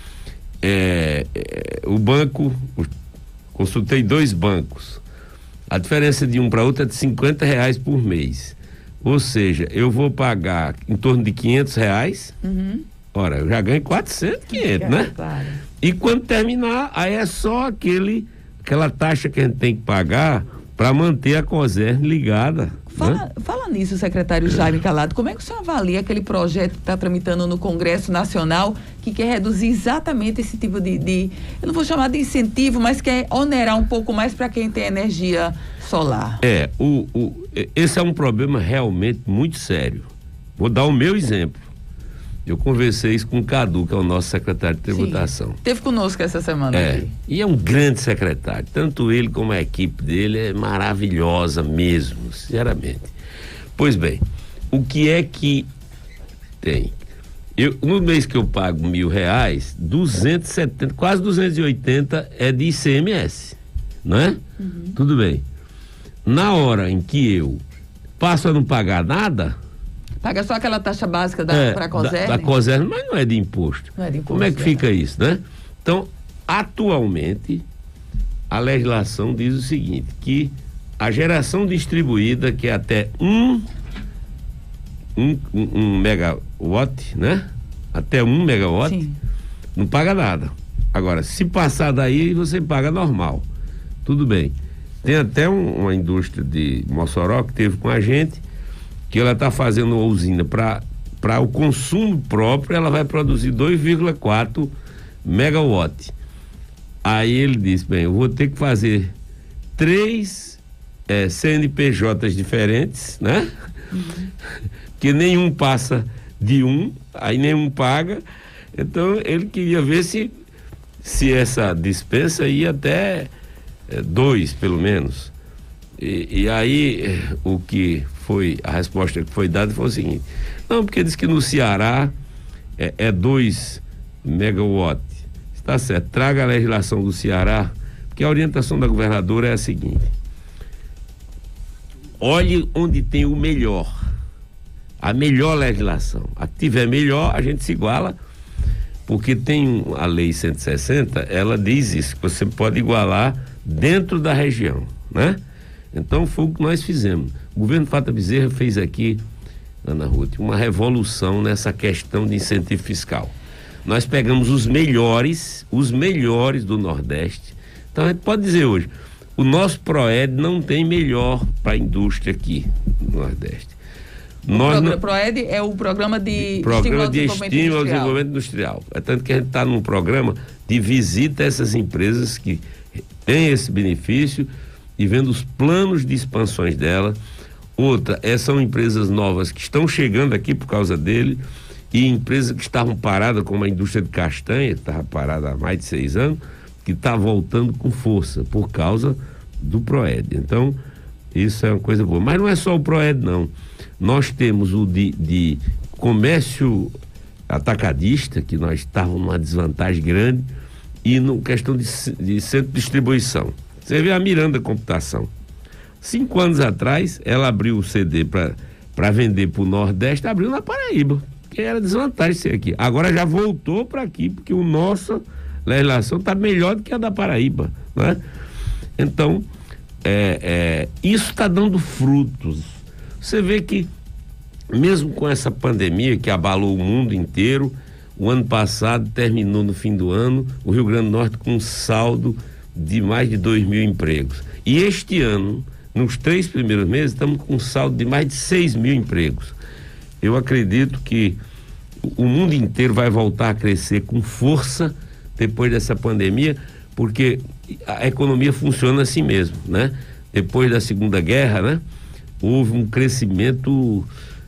É, é, o banco, o, consultei dois bancos, a diferença de um para outro é de cinquenta reais por mês, ou seja, eu vou pagar em torno de quinhentos reais, uhum. Ora, eu já ganho quatrocentos, quinhentos, né? Claro. E quando terminar, aí é só aquele, aquela taxa que a gente tem que pagar para manter a COSERN ligada. Fala, né? fala nisso, secretário Jaime Calado, como é que o senhor avalia aquele projeto que está tramitando no Congresso Nacional, que quer reduzir exatamente esse tipo de, de, eu não vou chamar de incentivo, mas quer onerar um pouco mais para quem tem energia solar? É, o, o, esse é um problema realmente muito sério. Vou dar o meu exemplo. Eu conversei isso com o Cadu, que é o nosso secretário de tributação. Sim, teve conosco essa semana. É, aqui. E é um grande secretário, tanto ele como a equipe dele é maravilhosa mesmo, sinceramente. Pois bem, o que é que tem? Eu, no mês que eu pago mil reais, duzentos e setenta, quase duzentos e oitenta é de I C M S, não é? Uhum. Tudo bem. Na hora em que eu passo a não pagar nada, paga só aquela taxa básica da, é, para a COSERN? Da, da COSERN, mas não é de imposto. Não é de imposto. Como é que é. fica isso, né? Então, atualmente, a legislação diz o seguinte, que a geração distribuída, que é até um, um, um, um megawatt, né? Até um megawatt, sim, não paga nada. Agora, se passar daí, você paga normal. Tudo bem. Tem até um, uma indústria de Mossoró que teve com a gente, que ela está fazendo uma usina para o consumo próprio, ela vai produzir dois vírgula quatro megawatts. Aí ele disse, bem, eu vou ter que fazer três é, C N P Js diferentes, né? Uhum. Que nenhum passa de um, aí nenhum paga. Então ele queria ver se, se essa dispensa ia até é, dois, pelo menos. E, e aí o que foi, a resposta que foi dada foi o seguinte, não, porque diz que no Ceará é, é dois megawatts. Está certo, traga a legislação do Ceará, porque a orientação da governadora é a seguinte, olhe onde tem o melhor, a melhor legislação. A que tiver melhor, a gente se iguala, porque tem a lei cento e sessenta, ela diz isso, que você pode igualar dentro da região, né? Então foi o que nós fizemos. O governo Fata Bezerra fez aqui Ana Ruth, uma revolução nessa questão de incentivo fiscal. Nós pegamos os melhores, os melhores do Nordeste. Então a gente pode dizer hoje, o nosso PROED não tem melhor para a indústria aqui no Nordeste. O Nós programa, não... PROED é o programa de programa estímulo ao de desenvolvimento estímulo ao industrial. desenvolvimento industrial. É tanto que a gente está num programa de visita a essas empresas que têm esse benefício e vendo os planos de expansões dela. Outra, é, são empresas novas que estão chegando aqui por causa dele, e empresas que estavam paradas, como a indústria de castanha, que estava parada há mais de seis anos, que está voltando com força por causa do PROED. Então, isso é uma coisa boa. Mas não é só o PROED, não. Nós temos o de, de comércio atacadista, que nós estávamos numa desvantagem grande, e no questão de, de centro de distribuição. Você vê a Miranda Computação. Cinco anos atrás, ela abriu o C D para vender para o Nordeste, abriu na Paraíba, que era desvantagem ser aqui. Agora já voltou para aqui, porque a nossa legislação está melhor do que a da Paraíba, né? Então, é, é, isso está dando frutos. Você vê que, mesmo com essa pandemia que abalou o mundo inteiro, o ano passado terminou no fim do ano, o Rio Grande do Norte com um saldo de mais de dois mil empregos. E este ano, nos três primeiros meses, estamos com um saldo de mais de seis mil empregos. Eu acredito que o mundo inteiro vai voltar a crescer com força depois dessa pandemia, porque a economia funciona assim mesmo, né? Depois da Segunda Guerra, né? Houve um crescimento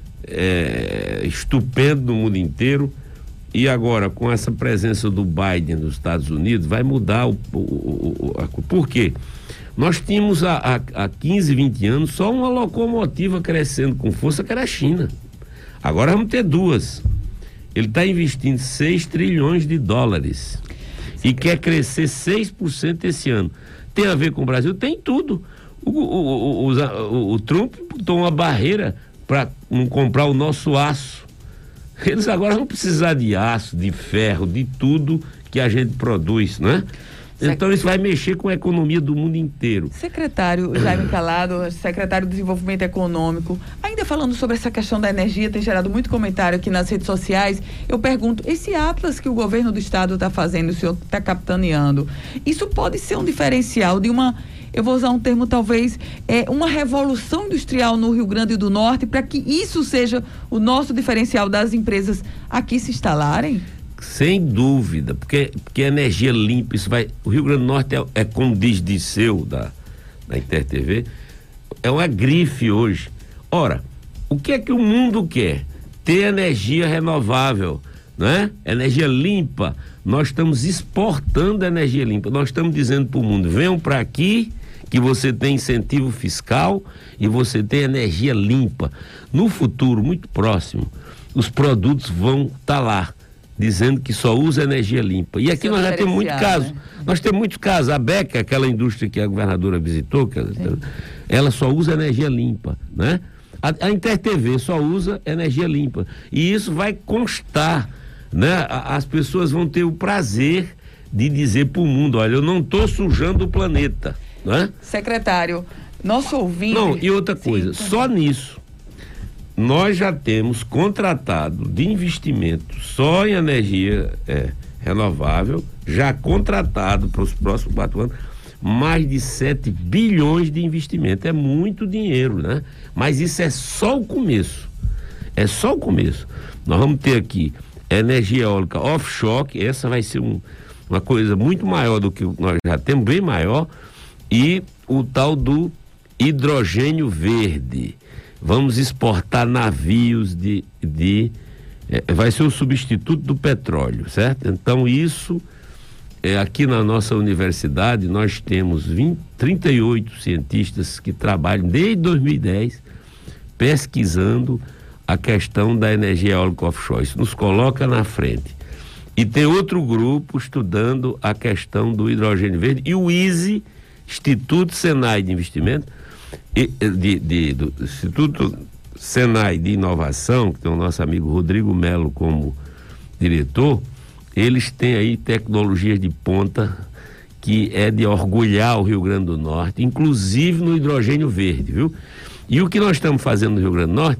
é, estupendo no mundo inteiro, e agora com essa presença do Biden nos Estados Unidos vai mudar o, o, o a, por quê? Nós tínhamos há, há quinze, vinte anos só uma locomotiva crescendo com força, que era a China. Agora vamos ter duas. Ele está investindo seis trilhões de dólares e quer crescer seis por cento esse ano. Tem a ver com o Brasil? Tem tudo. O, o, o, o, o Trump botou uma barreira para não comprar o nosso aço. Eles agora vão precisar de aço, de ferro, de tudo que a gente produz, né? Então isso vai mexer com a economia do mundo inteiro. Secretário Jaime Calado, secretário de Desenvolvimento Econômico, ainda falando sobre essa questão da energia, tem gerado muito comentário aqui nas redes sociais. Eu pergunto, esse atlas que o governo do estado está fazendo, o senhor está capitaneando, isso pode ser um diferencial de uma, eu vou usar um termo talvez, é, uma revolução industrial no Rio Grande do Norte, para que isso seja o nosso diferencial das empresas aqui se instalarem? Sem dúvida, porque, porque a energia limpa, isso vai. O Rio Grande do Norte é, é como diz Disseu da, da Inter T V, é uma grife hoje. Ora, o que é que o mundo quer? Ter energia renovável, né? Energia limpa. Nós estamos exportando energia limpa. Nós estamos dizendo para o mundo: venham para aqui, que você tem incentivo fiscal e você tem energia limpa. No futuro muito próximo, os produtos vão estar tá lá, dizendo que só usa energia limpa. E aqui nós já temos muitos casos. Né? Nós temos muitos casos. A Beca, aquela indústria que a governadora visitou, que ela só usa energia limpa, né? A, a Inter T V só usa energia limpa. E isso vai constar, né? As pessoas vão ter o prazer de dizer para o mundo: olha, eu não estou sujando o planeta, né? Secretário, nosso ouvinte... Não, e outra coisa, Sim, só nisso nós já temos contratado de investimento só em energia é, renovável, já contratado para os próximos quatro anos, mais de sete bilhões de investimento. É muito dinheiro, né? Mas isso é só o começo. É só o começo. Nós vamos ter aqui energia eólica offshore, que essa vai ser um, uma coisa muito maior do que nós já temos, bem maior, e o tal do hidrogênio verde. Vamos exportar navios de... de é, vai ser o substituto do petróleo, certo? Então isso, é, aqui na nossa universidade, nós temos vinte, trinta e oito cientistas que trabalham desde dois mil e dez pesquisando a questão da energia eólica offshore. Isso nos coloca na frente. E tem outro grupo estudando a questão do hidrogênio verde, e o I S E, Instituto Senai de Investimento, De, de, de, do Instituto Senai de Inovação, que tem o nosso amigo Rodrigo Melo como diretor, eles têm aí tecnologias de ponta que é de orgulhar o Rio Grande do Norte, inclusive no hidrogênio verde, viu? E o que nós estamos fazendo no Rio Grande do Norte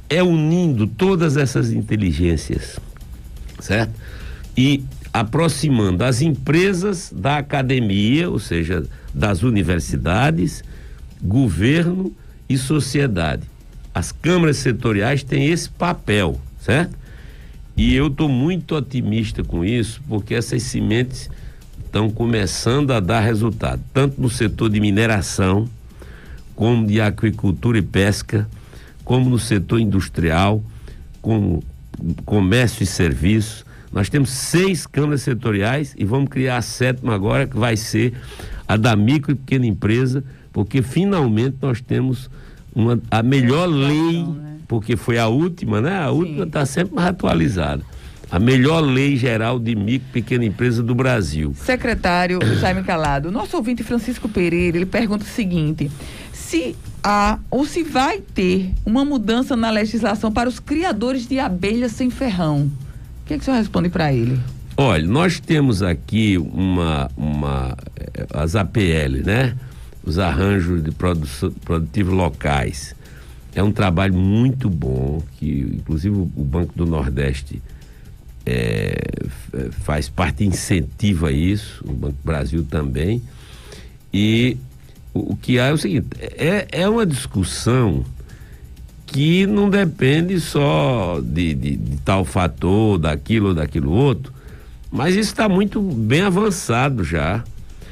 é unindo todas essas inteligências, certo? E aproximando as empresas da academia, ou seja, das universidades, governo e sociedade. As câmaras setoriais têm esse papel, certo? E eu estou muito otimista com isso, porque essas sementes estão começando a dar resultado, tanto no setor de mineração, como de aquicultura e pesca, como no setor industrial, como comércio e serviços. Nós temos seis câmaras setoriais e vamos criar a sétima agora, que vai ser a da micro e pequena empresa, porque finalmente nós temos uma, a melhor lei, porque foi a última, né? A última está sempre mais atualizada. A melhor lei geral de micro e pequena empresa do Brasil. Secretário Jaime Calado, nosso ouvinte Francisco Pereira, ele pergunta o seguinte: se há ou se vai ter uma mudança na legislação para os criadores de abelhas sem ferrão? O que é que o senhor responde para ele? Olha, nós temos aqui uma, uma, as A P L, né? Os arranjos de produção, produtivos locais. É um trabalho muito bom, que inclusive o Banco do Nordeste é, faz parte, incentiva isso, o Banco do Brasil também. E o, o que há é o seguinte, é, é uma discussão que não depende só de, de, de tal fator, daquilo ou daquilo outro, mas isso está muito bem avançado já.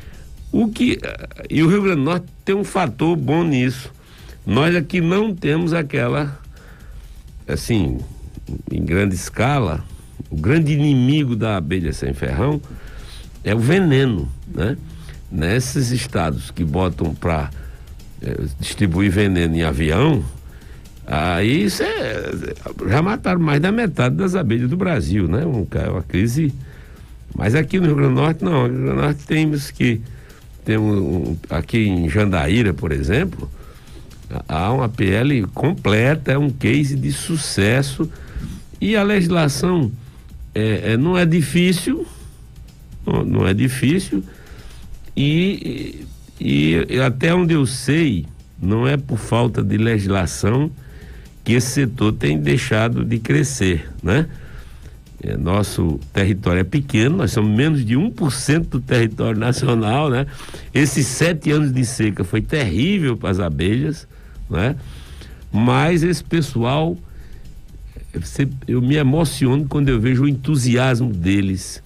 O que, e o Rio Grande do Norte tem um fator bom nisso. Nós aqui não temos aquela, assim, em grande escala, o grande inimigo da abelha sem ferrão é o veneno, né? Nesses estados que botam para é, distribuir veneno em avião, aí isso é, já mataram mais da metade das abelhas do Brasil, né? Um, é uma crise. Mas aqui no Rio Grande do Norte não, no Rio Grande do Norte temos que temos um, aqui em Jandaíra, por exemplo, há uma P L completa, é um case de sucesso, e a legislação é, é, não é difícil, não, não é difícil, e, e, e até onde eu sei, não é por falta de legislação que esse setor tem deixado de crescer, né? É, nosso território é pequeno, nós somos menos de um por cento do território nacional, né? Esses sete anos de seca foi terrível para as abelhas, né? Mas esse pessoal, eu me emociono quando eu vejo o entusiasmo deles,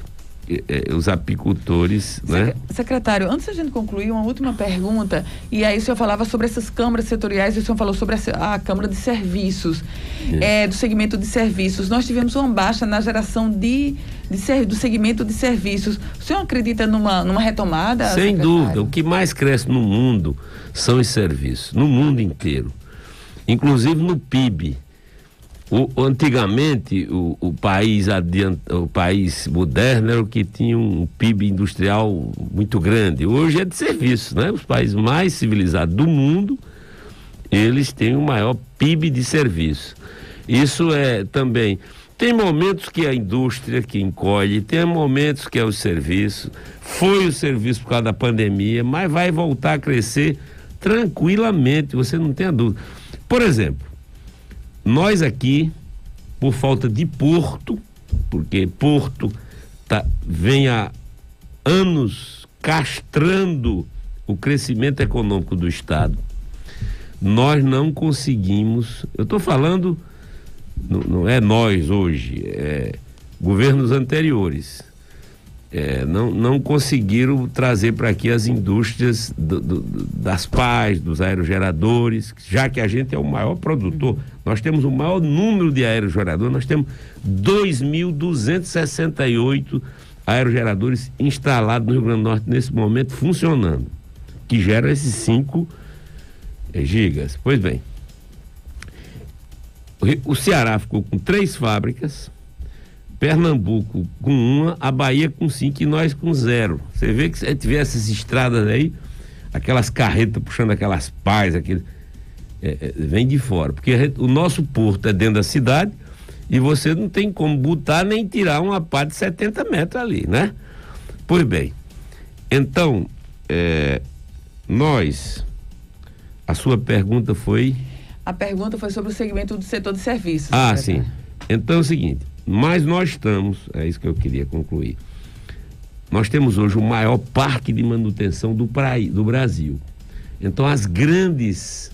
os apicultores, né? Secretário, antes da gente concluir, uma última pergunta, e aí o senhor falava sobre essas câmaras setoriais, e o senhor falou sobre a, a Câmara de Serviços, é. É, do segmento de serviços. Nós tivemos uma baixa na geração de, de ser, do segmento de serviços. O senhor acredita numa, numa retomada? Sem secretário? Dúvida, o que mais cresce no mundo são os serviços, no mundo inteiro, inclusive no P I B. O, antigamente, o, o, país adianta, o país moderno era o que tinha um P I B industrial muito grande. Hoje é de serviço, né? Os países mais civilizados do mundo, eles têm o maior P I B de serviço. Isso é também... Tem momentos que é a indústria que encolhe, tem momentos que é o serviço. Foi o serviço por causa da pandemia, mas vai voltar a crescer tranquilamente, você não tem a dúvida. Por exemplo, nós aqui, por falta de porto, porque porto tá, vem há anos castrando o crescimento econômico do Estado, nós não conseguimos, eu estou falando, não, não é nós hoje, é governos anteriores, é, não, não conseguiram trazer para aqui as indústrias do, do, das pás, dos aerogeradores, já que a gente é o maior produtor. Nós temos o maior número de aerogeradores, nós temos dois mil duzentos e sessenta e oito aerogeradores instalados no Rio Grande do Norte nesse momento, funcionando, que geram esses cinco gigas. Pois bem, o, o Ceará ficou com três fábricas, Pernambuco com uma, a Bahia com cinco e nós com zero. Você vê que se tiver essas estradas aí, aquelas carretas puxando aquelas pás, aquele, é, é, vem de fora, porque gente, o nosso porto é dentro da cidade e você não tem como botar nem tirar uma pá de setenta metros ali, né? Pois bem, então, é, nós, a sua pergunta foi... A pergunta foi sobre o segmento do setor de serviços. Ah, sim. Então é o seguinte, mas nós estamos, é isso que eu queria concluir, nós temos hoje o maior parque de manutenção do, pra, do Brasil. Então as grandes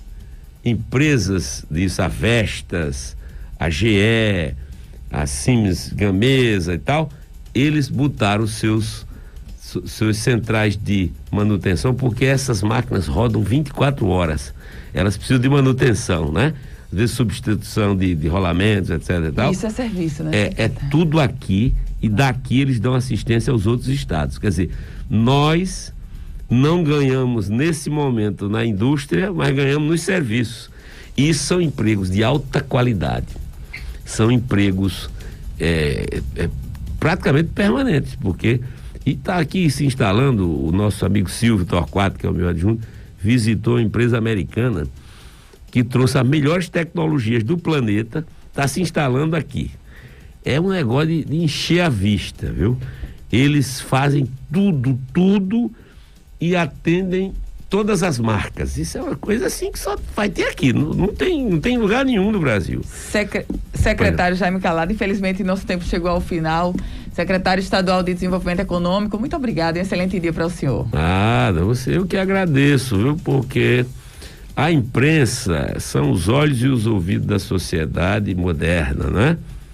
empresas disso, a Vestas, a G E, a Siemens Gamesa e tal, eles botaram os seus, seus centrais de manutenção, porque essas máquinas rodam vinte e quatro horas. Elas precisam de manutenção, né? De substituição de, de rolamentos, etc e tal. Isso é serviço, né? É, é tudo aqui, e daqui eles dão assistência aos outros estados. Quer dizer, nós não ganhamos nesse momento na indústria, mas ganhamos nos serviços. E isso são empregos de alta qualidade. São empregos é, é, praticamente permanentes, porque e está aqui se instalando, o nosso amigo Silvio Torquato, que é o meu adjunto, visitou a empresa americana que trouxe as melhores tecnologias do planeta, está se instalando aqui. É um negócio de, de encher a vista, viu? Eles fazem tudo, tudo e atendem todas as marcas. Isso é uma coisa assim que só vai ter aqui, não, não, tem, não tem lugar nenhum no Brasil. Secre... Secretário Jaime Calado, infelizmente nosso tempo chegou ao final. Secretário Estadual de Desenvolvimento Econômico, muito obrigado e um excelente dia para o senhor. Nada, você eu que agradeço, viu? Porque a imprensa são os olhos e os ouvidos da sociedade moderna, né?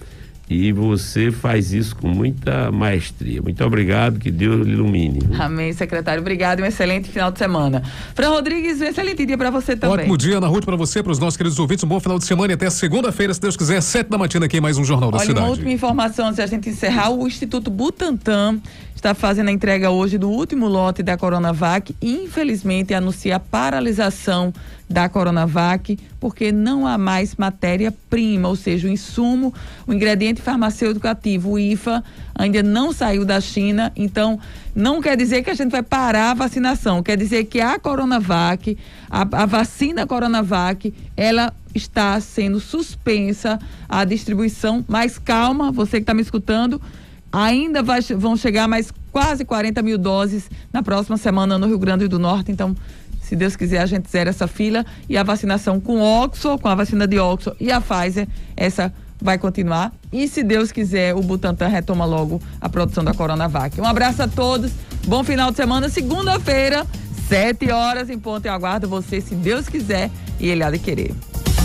E você faz isso com muita maestria. Muito obrigado, que Deus lhe ilumine. Amém, secretário. Obrigado e um excelente final de semana. Fran Rodrigues, um excelente dia para você também. Ótimo dia, Ana Ruth, para você, para os nossos queridos ouvintes. Um bom final de semana e até segunda-feira, se Deus quiser, sete da matina aqui em mais um Jornal da Olha, Cidade. Uma última informação antes de a gente encerrar. O Instituto Butantan está fazendo a entrega hoje do último lote da Coronavac e, infelizmente, anuncia a paralisação da Coronavac, porque não há mais matéria-prima, ou seja, o insumo, o ingrediente farmacêutico ativo, o I F A, ainda não saiu da China, então não quer dizer que a gente vai parar a vacinação, quer dizer que a Coronavac, a, a vacina Coronavac, ela está sendo suspensa a distribuição, mas calma, você que está me escutando, ainda vai, vão chegar mais quase quarenta mil doses na próxima semana no Rio Grande do Norte, então se Deus quiser, a gente zera essa fila e a vacinação com Oxford, com a vacina de Oxford e a Pfizer, essa vai continuar. E se Deus quiser, o Butantan retoma logo a produção da Coronavac. Um abraço a todos, bom final de semana. Segunda-feira, sete horas em ponto. Eu aguardo você, se Deus quiser e Ele há de querer.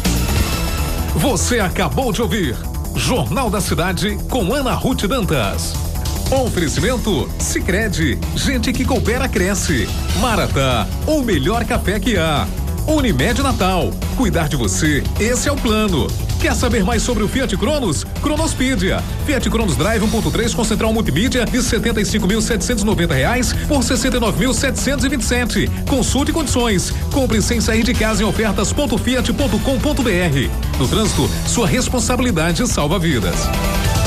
Você acabou de ouvir Jornal da Cidade com Ana Ruth Dantas. Oferecimento Sicredi, gente que coopera cresce. Maratá, o melhor café que há. Unimed Natal, cuidar de você, esse é o plano. Quer saber mais sobre o Fiat Cronos? Cronospedia. Fiat Cronos Drive um ponto três com central multimídia de setenta e cinco mil setecentos e noventa reais por sessenta e nove mil setecentos e vinte e sete. Consulte condições. Compre sem sair de casa em ofertas ponto fiat ponto com ponto br. No trânsito, sua responsabilidade salva vidas.